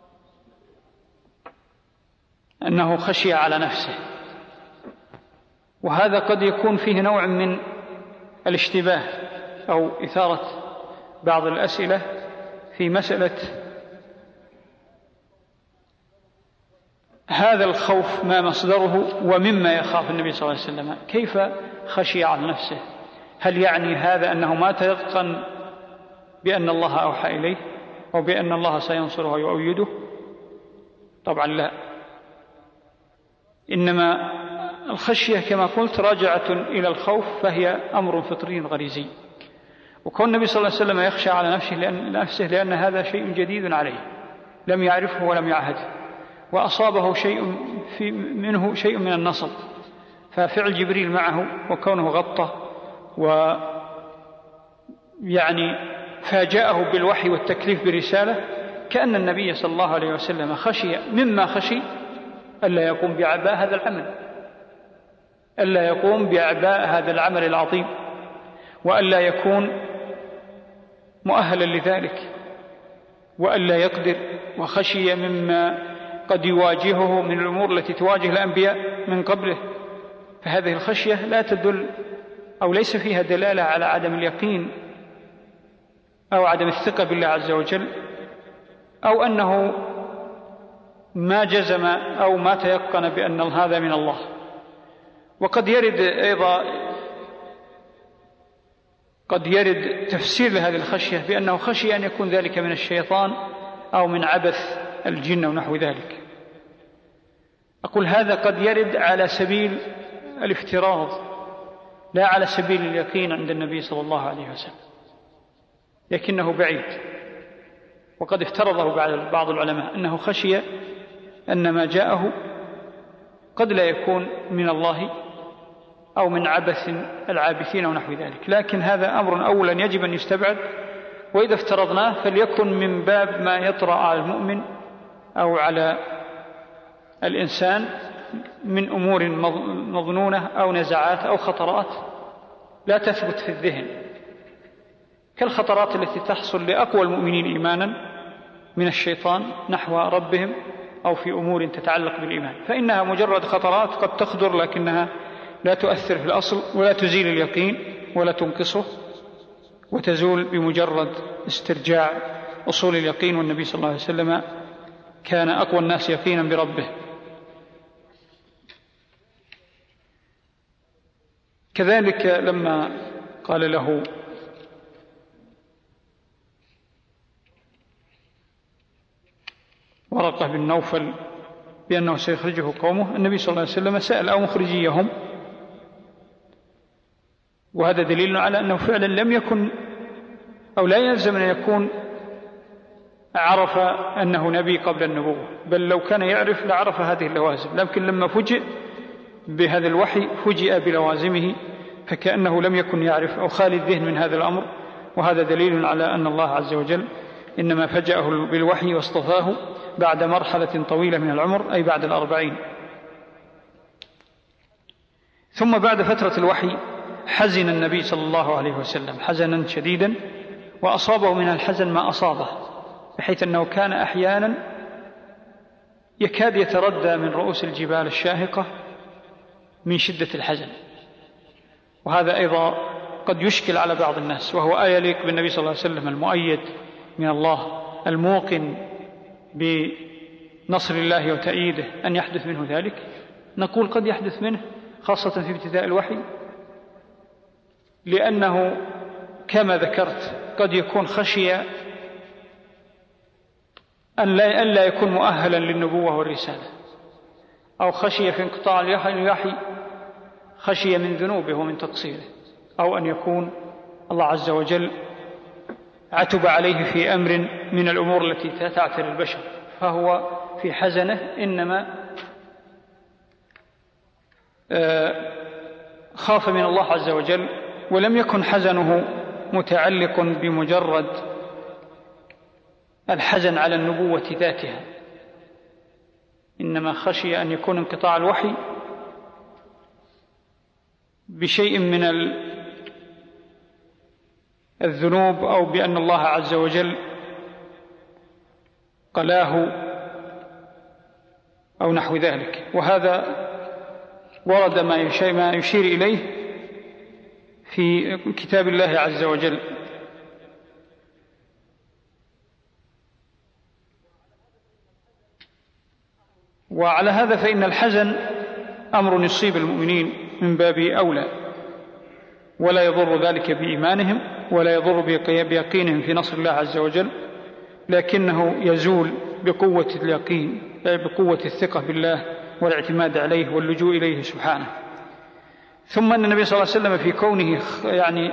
أنه خشي على نفسه، وهذا قد يكون فيه نوع من الاشتباه أو إثارة بعض الأسئلة في مسألة هذا الخوف ما مصدره ومما يخاف النبي صلى الله عليه وسلم، كيف خشي على نفسه؟ هل يعني هذا أنه ما تيقن بأن الله أوحى إليه أو بأن الله سينصره ويؤيده؟ طبعا لا، إنما الخشية كما قلت راجعة إلى الخوف، فهي أمر فطري غريزي. وكون النبي صلى الله عليه وسلم يخشى على نفسه لأن, نفسه لأن هذا شيء جديد عليه لم يعرفه ولم يعهده، وأصابه شيء في منه شيء من النصب، ففعل جبريل معه وكونه غطى ويعني فاجأه بالوحي والتكليف برسالة، كأن النبي صلى الله عليه وسلم خشي مما خشي ألا يقوم بأعباء هذا العمل ألا يقوم بأعباء هذا العمل العظيم، وألا يكون مؤهلا لذلك، وألا يقدر، وخشي مما قد يواجهه من الأمور التي تواجه الأنبياء من قبله. فهذه الخشية لا تدل أو ليس فيها دلالة على عدم اليقين أو عدم الثقة بالله عز وجل، أو أنه ما جزم أو ما تيقن بأن هذا من الله. وقد يرد أيضا قد يرد تفسير لهذه الخشية بأنه خشي أن يكون ذلك من الشيطان أو من عبث الجن ونحو ذلك. أقول هذا قد يرد على سبيل الافتراض لا على سبيل اليقين عند النبي صلى الله عليه وسلم، لكنه بعيد. وقد افترضه بعض العلماء أنه خشي أن ما جاءه قد لا يكون من الله أو من عبث العابثين ونحو ذلك، لكن هذا أمر أولا يجب أن يستبعد، وإذا افترضناه فليكن من باب ما يطرأ على المؤمن أو على الإنسان من أمور مظنونة أو نزعات أو خطرات لا تثبت في الذهن، كالخطرات التي تحصل لأقوى المؤمنين إيمانا من الشيطان نحو ربهم أو في أمور تتعلق بالإيمان، فإنها مجرد خطرات قد تخدر لكنها لا تؤثر في الأصل ولا تزيل اليقين ولا تنقصه، وتزول بمجرد استرجاع أصول اليقين. والنبي صلى الله عليه وسلم كان أقوى الناس يقينا بربه. كذلك لما قال له ورقة بن نوفل بأنه سيخرجه قومه، النبي صلى الله عليه وسلم سأل أو مخرجيهم، وهذا دليل على أنه فعلا لم يكن أو لا يلزم أن يكون عرف أنه نبي قبل النبوة، بل لو كان يعرف لعرف هذه اللوازم، لكن لما فجئ بهذا الوحي فجئ بلوازمه، فكأنه لم يكن يعرف أو خالي الذهن من هذا الأمر. وهذا دليل على أن الله عز وجل إنما فجأه بالوحي واصطفاه بعد مرحلة طويلة من العمر، أي بعد الأربعين. ثم بعد فترة الوحي حزن النبي صلى الله عليه وسلم حزنا شديدا، وأصابه من الحزن ما أصابه، بحيث أنه كان أحيانا يكاد يتردى من رؤوس الجبال الشاهقة من شدة الحزن، وهذا أيضا قد يشكل على بعض الناس، وهو آية يليق بالنبي صلى الله عليه وسلم المؤيد من الله الموقن بنصر الله وتأييده أن يحدث منه ذلك. نقول قد يحدث منه خاصة في ابتداء الوحي، لأنه كما ذكرت قد يكون خشية أن لا, أن لا يكون مؤهلا للنبوة والرسالة، أو خشية في انقطاع الوحي، خشية من ذنوبه ومن تقصيره، أو أن يكون الله عز وجل عتب عليه في أمر من الأمور التي تعتري البشر، فهو في حزنه إنما خاف من الله عز وجل، ولم يكن حزنه متعلق بمجرد الحزن على النبوة ذاتها، إنما خشي أن يكون انقطاع الوحي بشيء من الذنوب، أو بأن الله عز وجل قلاه أو نحو ذلك. وهذا ورد ما يشير إليه في كتاب الله عز وجل. وعلى هذا فإن الحزن أمر يصيب المؤمنين من باب أولى، ولا يضر ذلك بإيمانهم ولا يضر بيقينهم في نصر الله عز وجل، لكنه يزول بقوة اليقين، بقوة الثقة بالله والاعتماد عليه واللجوء إليه سبحانه. ثم أن النبي صلى الله عليه وسلم في كونه يعني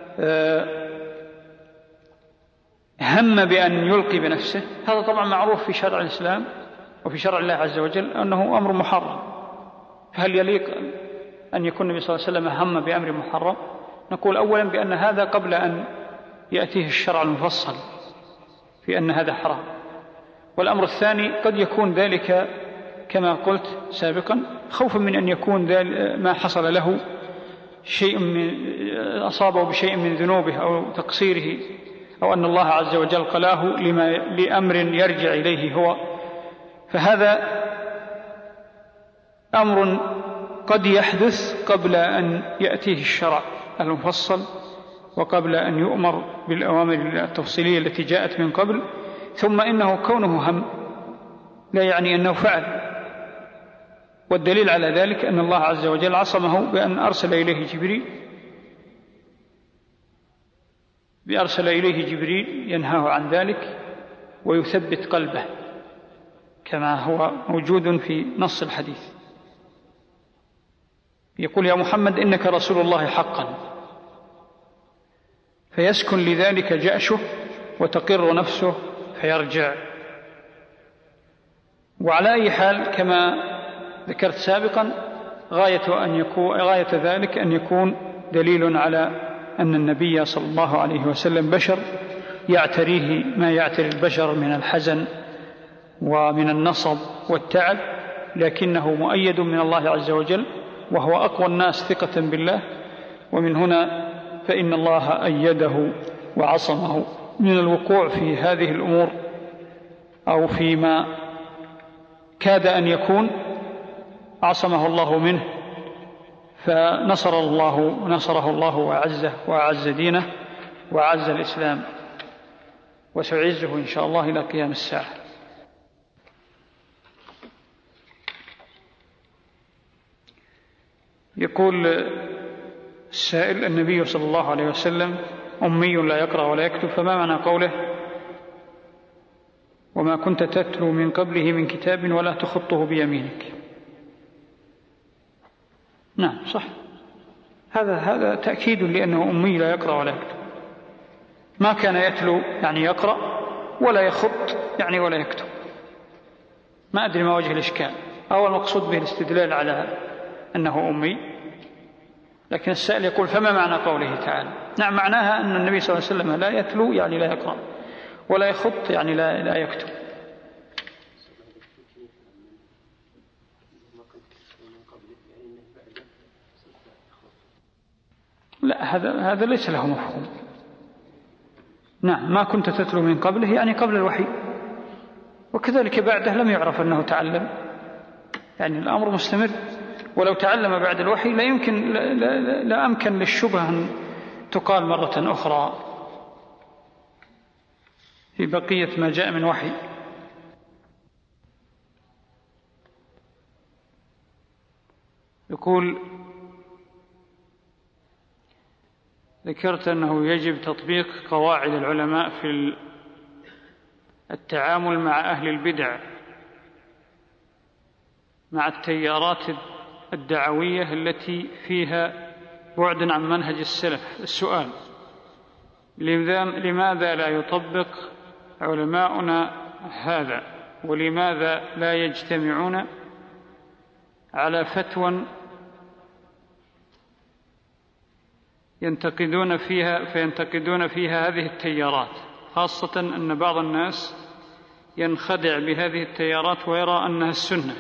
هم بأن يلقي بنفسه، هذا طبعا معروف في شرع الإسلام وفي شرع الله عز وجل أنه أمر محرم. فهل يليق أن يكون النبي صلى الله عليه وسلم هم بأمر محرم؟ نقول أولا بأن هذا قبل أن يأتيه الشرع المفصل في أن هذا حرام. والأمر الثاني قد يكون ذلك كما قلت سابقا خوفا من أن يكون ما حصل له شيء من أصابه بشيء من ذنوبه أو تقصيره، أو أن الله عز وجل قلاه لما لأمر يرجع إليه هو. فهذا أمر قد يحدث قبل أن يأتيه الشرع المفصل وقبل أن يؤمر بالأوامر التفصيلية التي جاءت من قبل. ثم إنه كونه هم لا يعني أنه فعل، والدليل على ذلك أن الله عز وجل عصمه بأن أرسل إليه جبريل بأرسل إليه جبريل ينهاه عن ذلك ويثبت قلبه كما هو موجود في نص الحديث. يقول: يا محمد إنك رسول الله حقا، فيسكن لذلك جأشه وتقر نفسه فيرجع. وعلى أي حال كما ذكرت سابقا غاية, أن يكون غاية ذلك أن يكون دليل على أن النبي صلى الله عليه وسلم بشر يعتريه ما يعتري البشر من الحزن ومن النصب والتعب، لكنه مؤيد من الله عز وجل وهو أقوى الناس ثقة بالله. ومن هنا فإن الله أيده وعصمه من الوقوع في هذه الأمور أو فيما كاد أن يكون، عصمه الله منه، فنصر الله نصره الله وأعزه وأعز دينه وأعز الإسلام، وسيعزه إن شاء الله إلى قيام الساعة. يقول السائل: النبي صلى الله عليه وسلم أمي لا يقرأ ولا يكتب، فما معنى قوله وما كنت تتلو من قبله من كتاب ولا تخطه بيمينك؟ نعم صح، هذا هذا تأكيد لأنه أمي لا يقرأ ولا يكتب. ما كان يتلو يعني يقرأ، ولا يخط يعني ولا يكتب. ما أدري ما وجه الإشكال، أو المقصود به الاستدلال على أنه أمي. لكن السائل يقول: فما معنى قوله تعالى؟ نعم، معناها أن النبي صلى الله عليه وسلم لا يتلو يعني لا يقرأ، ولا يخط يعني لا, لا يكتب. لا، هذا هذا ليس له مفهوم. نعم، ما كنت تتلو من قبله يعني قبل الوحي، وكذلك بعده لم يعرف أنه تعلم، يعني الأمر مستمر. ولو تعلم بعد الوحي لا يمكن لا, لا, لا أمكن للشبهة أن تقال مرة أخرى في بقية ما جاء من وحي. يقول: ذكرت أنه يجب تطبيق قواعد العلماء في التعامل مع أهل البدع مع التيارات الدعوية التي فيها بعد عن منهج السلف. السؤال: لماذا لا يطبق علماؤنا هذا؟ ولماذا لا يجتمعون على فتوى ينتقدون فيها فينتقدون فيها هذه التيارات، خاصة أن بعض الناس ينخدع بهذه التيارات ويرى أنها السنة،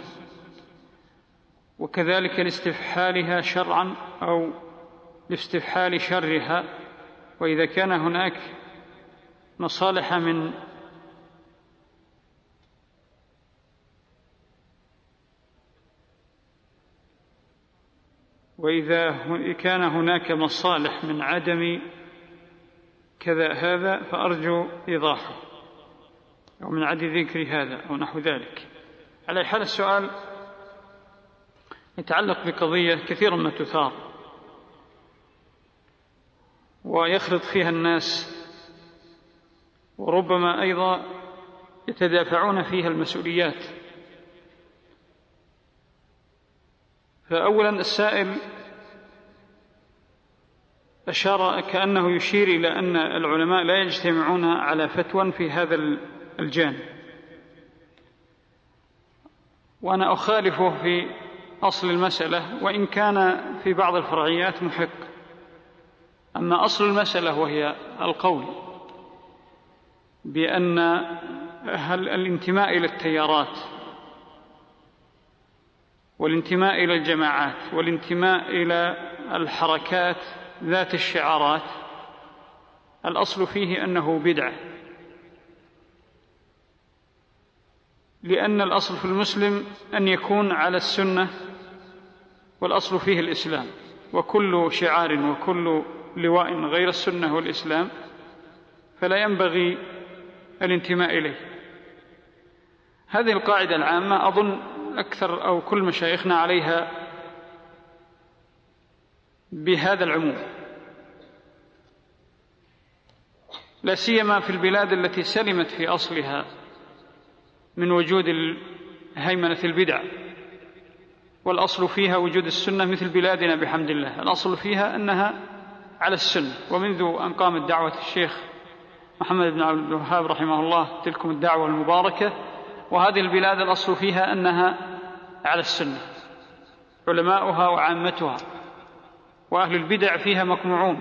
وكذلك لاستفحالها شرعا أو لاستفحال شرها. وإذا كان هناك مصالح من وإذا كان هناك مصالح من عدم كذا هذا فأرجو إيضاحه، أو من عدم ذكر هذا أو نحو ذلك. على حال السؤال يتعلق بقضية كثيرا ما تثار ويخلط فيها الناس، وربما أيضا يتدافعون فيها المسؤوليات. فأولا السائل أشار كأنه يشير إلى أن العلماء لا يجتمعون على فتوى في هذا الجانب، وأنا أخالفه في أصل المسألة وإن كان في بعض الفرعيات محق. أما أصل المسألة وهي القول بأن هل الانتماء إلى التيارات والانتماء إلى الجماعات والانتماء إلى الحركات ذات الشعارات الأصل فيه أنه بدعة، لأن الأصل في المسلم أن يكون على السنة والأصل فيه الإسلام، وكل شعار وكل لواء غير السنة والإسلام فلا ينبغي الانتماء إليه. هذه القاعدة العامة أظن أكثر أو كل مشايخنا عليها بهذا العموم، لا سيما في البلاد التي سلمت في أصلها من وجود هيمنة البدع، والأصل فيها وجود السنة، مثل بلادنا بحمد الله الأصل فيها أنها على السنة. ومنذ أن قامت دعوة الشيخ محمد بن عبد الوهاب رحمه الله تلكم الدعوة المباركة، وهذه البلاد الأصل فيها أنها على السنة علماؤها وعامتها، وأهل البدع فيها مقموعون.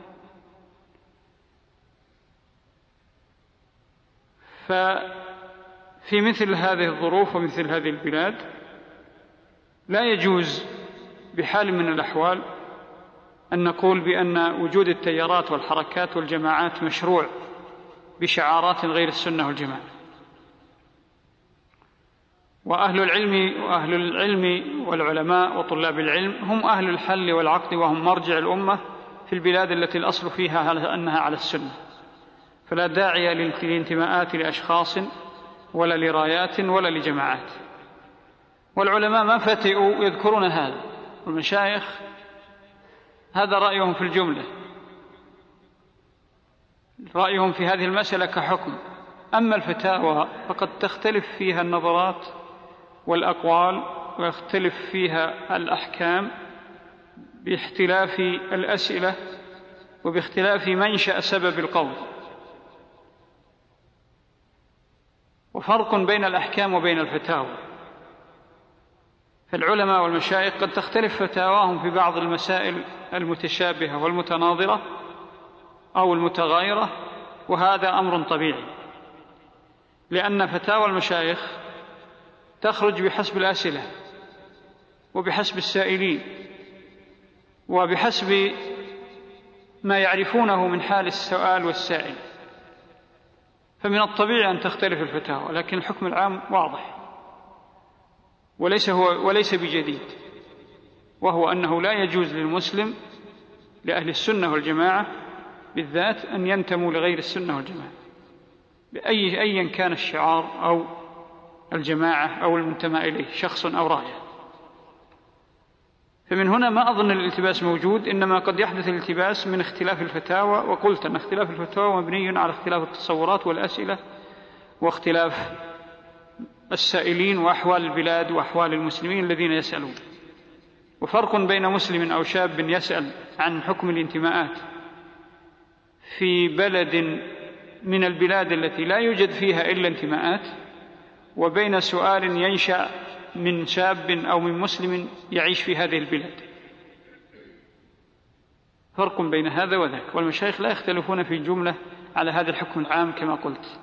ففي مثل هذه الظروف ومثل هذه البلاد لا يجوز بحال من الأحوال أن نقول بأن وجود التيارات والحركات والجماعات مشروع بشعارات غير السنة والجماعة. وأهل العلم وأهل العلم والعلماء وطلاب العلم هم أهل الحل والعقد، وهم مرجع الأمة في البلاد التي الأصل فيها أنها على السنة، فلا داعي للانتماءات لأشخاص ولا لرايات ولا لجماعات. والعلماء ما فتئوا يذكرون هذا، والمشايخ هذا رأيهم في الجملة، رأيهم في هذه المسألة كحكم. أما الفتاوى فقد تختلف فيها النظرات والأقوال، ويختلف فيها الأحكام باختلاف الأسئلة وباختلاف منشأ سبب القول. وفرق بين الأحكام وبين الفتاوى، فالعلماء والمشايخ قد تختلف فتاواهم في بعض المسائل المتشابهة والمتناظرة أو المتغايرة، وهذا أمر طبيعي، لأن فتاوى المشايخ تخرج بحسب الأسئلة وبحسب السائلين وبحسب ما يعرفونه من حال السؤال والسائل، فمن الطبيعي أن تختلف الفتاوى، لكن الحكم العام واضح وليس هو وليس بجديد، وهو أنه لا يجوز للمسلم لأهل السنة والجماعة بالذات أن ينتموا لغير السنة والجماعة بأي أيا كان الشعار أو الجماعة أو المنتمى إليه شخص أو راية. فمن هنا ما أظن الالتباس موجود، إنما قد يحدث الالتباس من اختلاف الفتاوى، وقلت أن اختلاف الفتاوى مبني على اختلاف التصورات والأسئلة واختلاف السائلين وأحوال البلاد وأحوال المسلمين الذين يسألون. وفرق بين مسلم أو شاب يسأل عن حكم الانتماءات في بلد من البلاد التي لا يوجد فيها إلا انتماءات، وبين سؤال ينشأ من شاب أو من مسلم يعيش في هذه البلاد. فرق بين هذا وذاك، والمشايخ لا يختلفون في جملة على هذا الحكم العام كما قلت.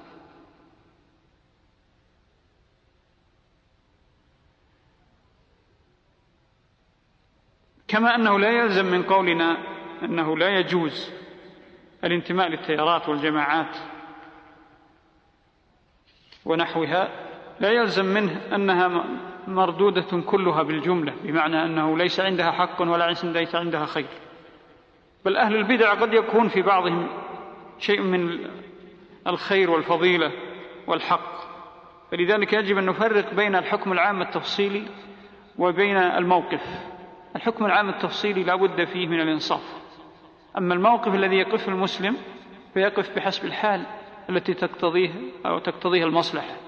كما أنه لا يلزم من قولنا أنه لا يجوز الانتماء للتيارات والجماعات ونحوها، لا يلزم منه أنها مردودة كلها بالجملة، بمعنى أنه ليس عندها حق ولا ليس عندها خير، بل أهل البدع قد يكون في بعضهم شيء من الخير والفضيلة والحق. فلذلك يجب أن نفرق بين الحكم العام التفصيلي وبين الموقف. الحكم العام التفصيلي لا بد فيه من الإنصاف، أما الموقف الذي يقف المسلم فيقف بحسب الحال التي تقتضيه أو تقتضيها المصلحة.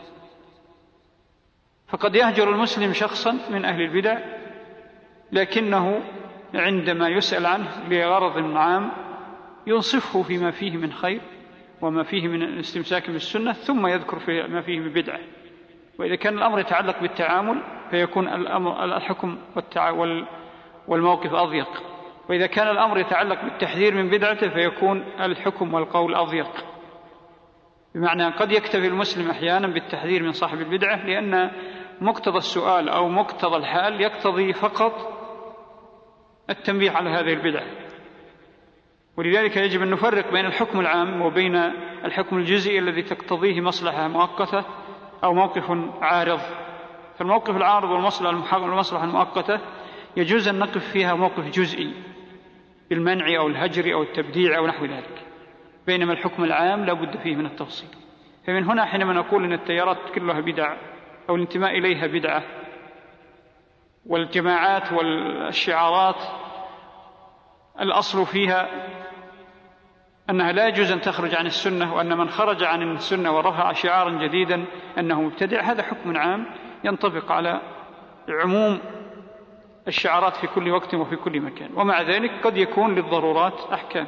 فقد يهجر المسلم شخصا من أهل البدع، لكنه عندما يسأل عنه لغرض عام ينصفه فيما فيه من خير وما فيه من الاستمساك بالسنة، ثم يذكر في ما فيه من بدعة. وإذا كان الأمر يتعلق بالتعامل فيكون الحكم والموقف أضيق، وإذا كان الأمر يتعلق بالتحذير من بدعته فيكون الحكم والقول أضيق. بمعنى قد يكتفي المسلم أحيانا بالتحذير من صاحب البدعة، لأن مقتضى السؤال أو مقتضى الحال يقتضي فقط التنبيه على هذه البدعة. ولذلك يجب أن نفرق بين الحكم العام وبين الحكم الجزئي الذي تقتضيه مصلحة مؤقتة أو موقف عارض. فالموقف العارض والمصلحة المؤقتة يجوز أن نقف فيها موقف جزئي بالمنع أو الهجر أو التبديع أو نحو ذلك، بينما الحكم العام لا بد فيه من التفصيل. فمن هنا حينما نقول أن التيارات كلها بدع أو الانتماء إليها بدعة، والجماعات والشعارات الأصل فيها أنها لا يجوز أن تخرج عن السنة، وأن من خرج عن السنة ورفع شعارا جديدا أنه مبتدع، هذا حكم عام ينطبق على عموم الشعارات في كل وقت وفي كل مكان. ومع ذلك قد يكون للضرورات أحكام،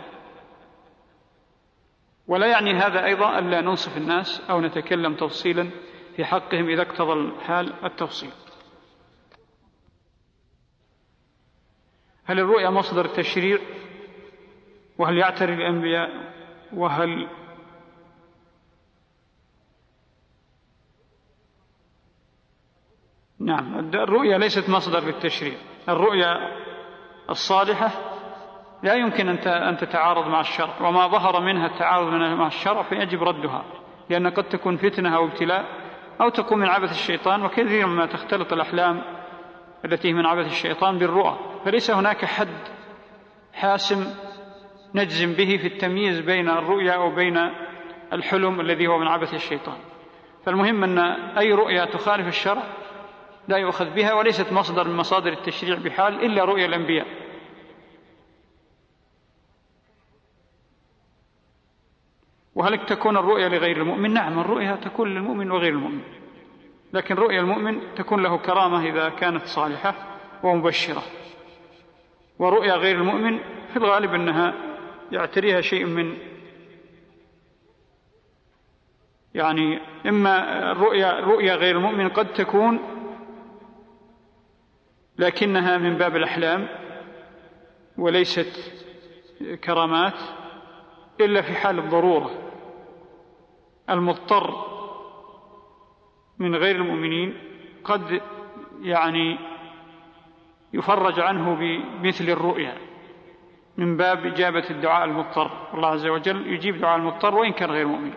ولا يعني هذا أيضا أن لا ننصف الناس أو نتكلم تفصيلا في حقهم إذا اقتضى الحال التفصيل. هل الرؤيا مصدر التشريع؟ وهل يعتري الأنبياء؟ وهل نعم، الرؤيا ليست مصدر للتشريع. الرؤيا الصالحة لا يمكن أن تتعارض مع الشرع، وما ظهر منها التعارض مع الشرع فيجب ردها، لأن قد تكون فتنة أو ابتلاء أو تكون من عبث الشيطان، وكثيرا ما تختلط الأحلام التي من عبث الشيطان بالرؤى. فليس هناك حد حاسم نجزم به في التمييز بين الرؤيا وبين الحلم الذي هو من عبث الشيطان. فالمهم أن أي رؤيا تخالف الشرع لا يؤخذ بها، وليست مصدر من مصادر التشريع بحال إلا رؤيا الأنبياء. وهل تكون الرؤيا لغير المؤمن؟ نعم، الرؤيا تكون للمؤمن وغير المؤمن، لكن رؤيا المؤمن تكون له كرامة إذا كانت صالحة ومبشرة، ورؤيا غير المؤمن في الغالب أنها يعتريها شيء من يعني إما الرؤيا رؤيا غير المؤمن قد تكون لكنها من باب الأحلام وليست كرامات إلا في حال الضرورة. المضطر من غير المؤمنين قد يعني يفرج عنه بمثل الرؤيا من باب إجابة الدعاء المضطر، الله عز وجل يجيب دعاء المضطر وإن كان غير مؤمن.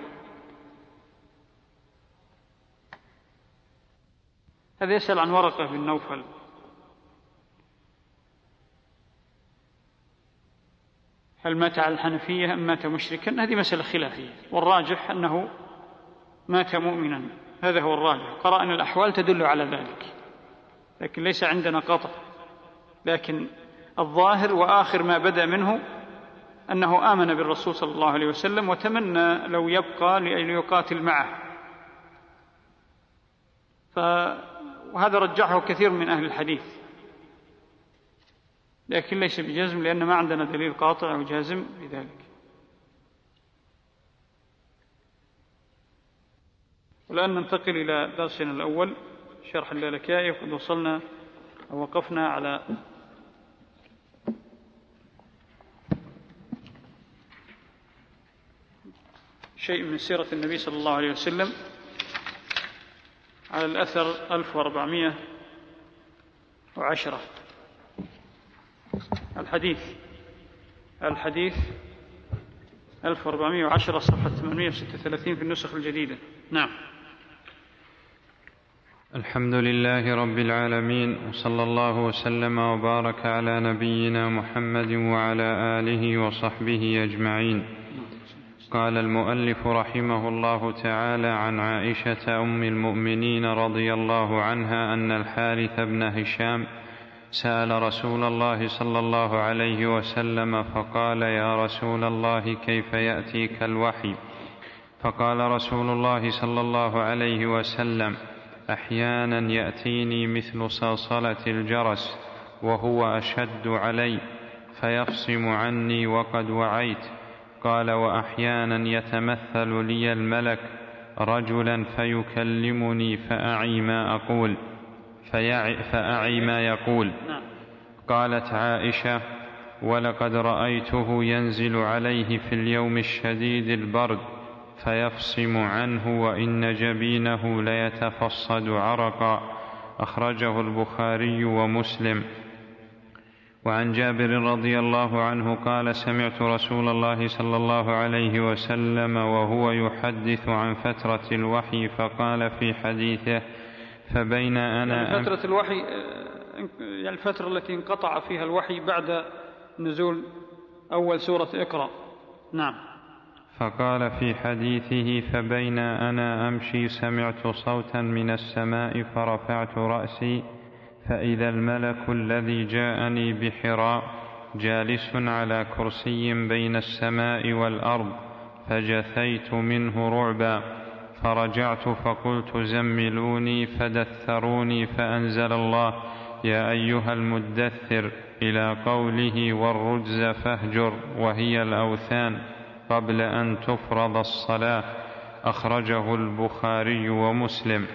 هذا يسأل عن ورقة بن نوفل، هل مات على الحنفية أم مات مشركا؟ هذه مسألة خلافية، والراجح أنه مات مؤمنا، هذا هو الراجح. قرأنا الأحوال تدل على ذلك، لكن ليس عندنا قطع. لكن الظاهر وآخر ما بدأ منه أنه آمن بالرسول صلى الله عليه وسلم وتمنى لو يبقى ليقاتل معه، وهذا رجحه كثير من أهل الحديث، لكن ليس بجزم لأن ما عندنا دليل قاطع وجازم بذلك. والآن ننتقل إلى درسنا الأول، شرح اللالكائي، وقد وصلنا ووقفنا على شيء من سيرة النبي صلى الله عليه وسلم، على الأثر ألف وأربعمائة وعشرة. الحديث الحديث ألف وأربعمائة وعشرة صفحة ثمانمائة وستة وثلاثين في النسخ الجديدة. نعم. الحمد لله رب العالمين، وصلى الله وسلم وبارك على نبينا محمد وعلى آله وصحبه أجمعين. قال المؤلف رحمه الله تعالى: عن عائشة أم المؤمنين رضي الله عنها أن الحارث بن هشام سأل رسول الله صلى الله عليه وسلم فقال: يا رسول الله، كيف يأتيك الوحي؟ فقال رسول الله صلى الله عليه وسلم: أحيانا يأتيني مثل صلصلة الجرس وهو أشد علي فيفصم عني وقد وعيت. قال: وأحيانا يتمثل لي الملك رجلا فيكلمني فأعي ما أقول فأعي ما يقول. قالت عائشة: ولقد رأيته ينزل عليه في اليوم الشديد البرد فيفصم عنه وإن جبينه ليتفصد عرقا. أخرجه البخاري ومسلم. وعن جابر رضي الله عنه قال: سمعت رسول الله صلى الله عليه وسلم وهو يحدث عن فترة الوحي فقال في حديثه: فبين أنا يعني فترة الوحي يعني الفترة التي انقطع فيها الوحي بعد نزول أول سورة اقرأ. نعم. فقال في حديثه: فبين أنا أمشي سمعت صوتا من السماء فرفعت رأسي فإذا الملك الذي جاءني بحراء جالس على كرسي بين السماء والأرض فجثيت منه رعبا، فرجعت فقلت: زملوني، فدثروني، فأنزل الله: يا أيها المدثر، إلى قوله: والرجز فاهجر، وهي الأوثان، قبل أن تفرض الصلاة. أخرجه البخاري ومسلم.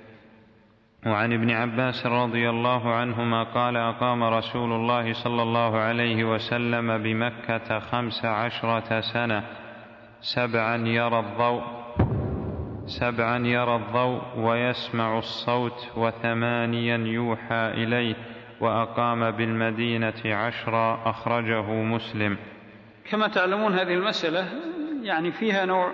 وعن ابن عباس رضي الله عنهما قال: أقام رسول الله صلى الله عليه وسلم بمكة خمس عشرة سنة، سبعا يرى الضوء سبعا يرى الضوء ويسمع الصوت، وثمانيا يوحى إليه، وأقام بالمدينة عشرا. أخرجه مسلم. كما تعلمون هذه المسألة يعني فيها نوع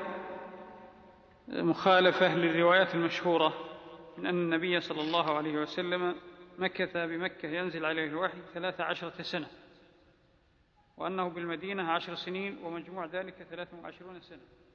مخالفة للروايات المشهورة من أن النبي صلى الله عليه وسلم مكث بمكة ينزل عليه الوحي ثلاث عشرة سنة، وأنه بالمدينة عشر سنين، ومجموع ذلك ثلاث وعشرون سنة.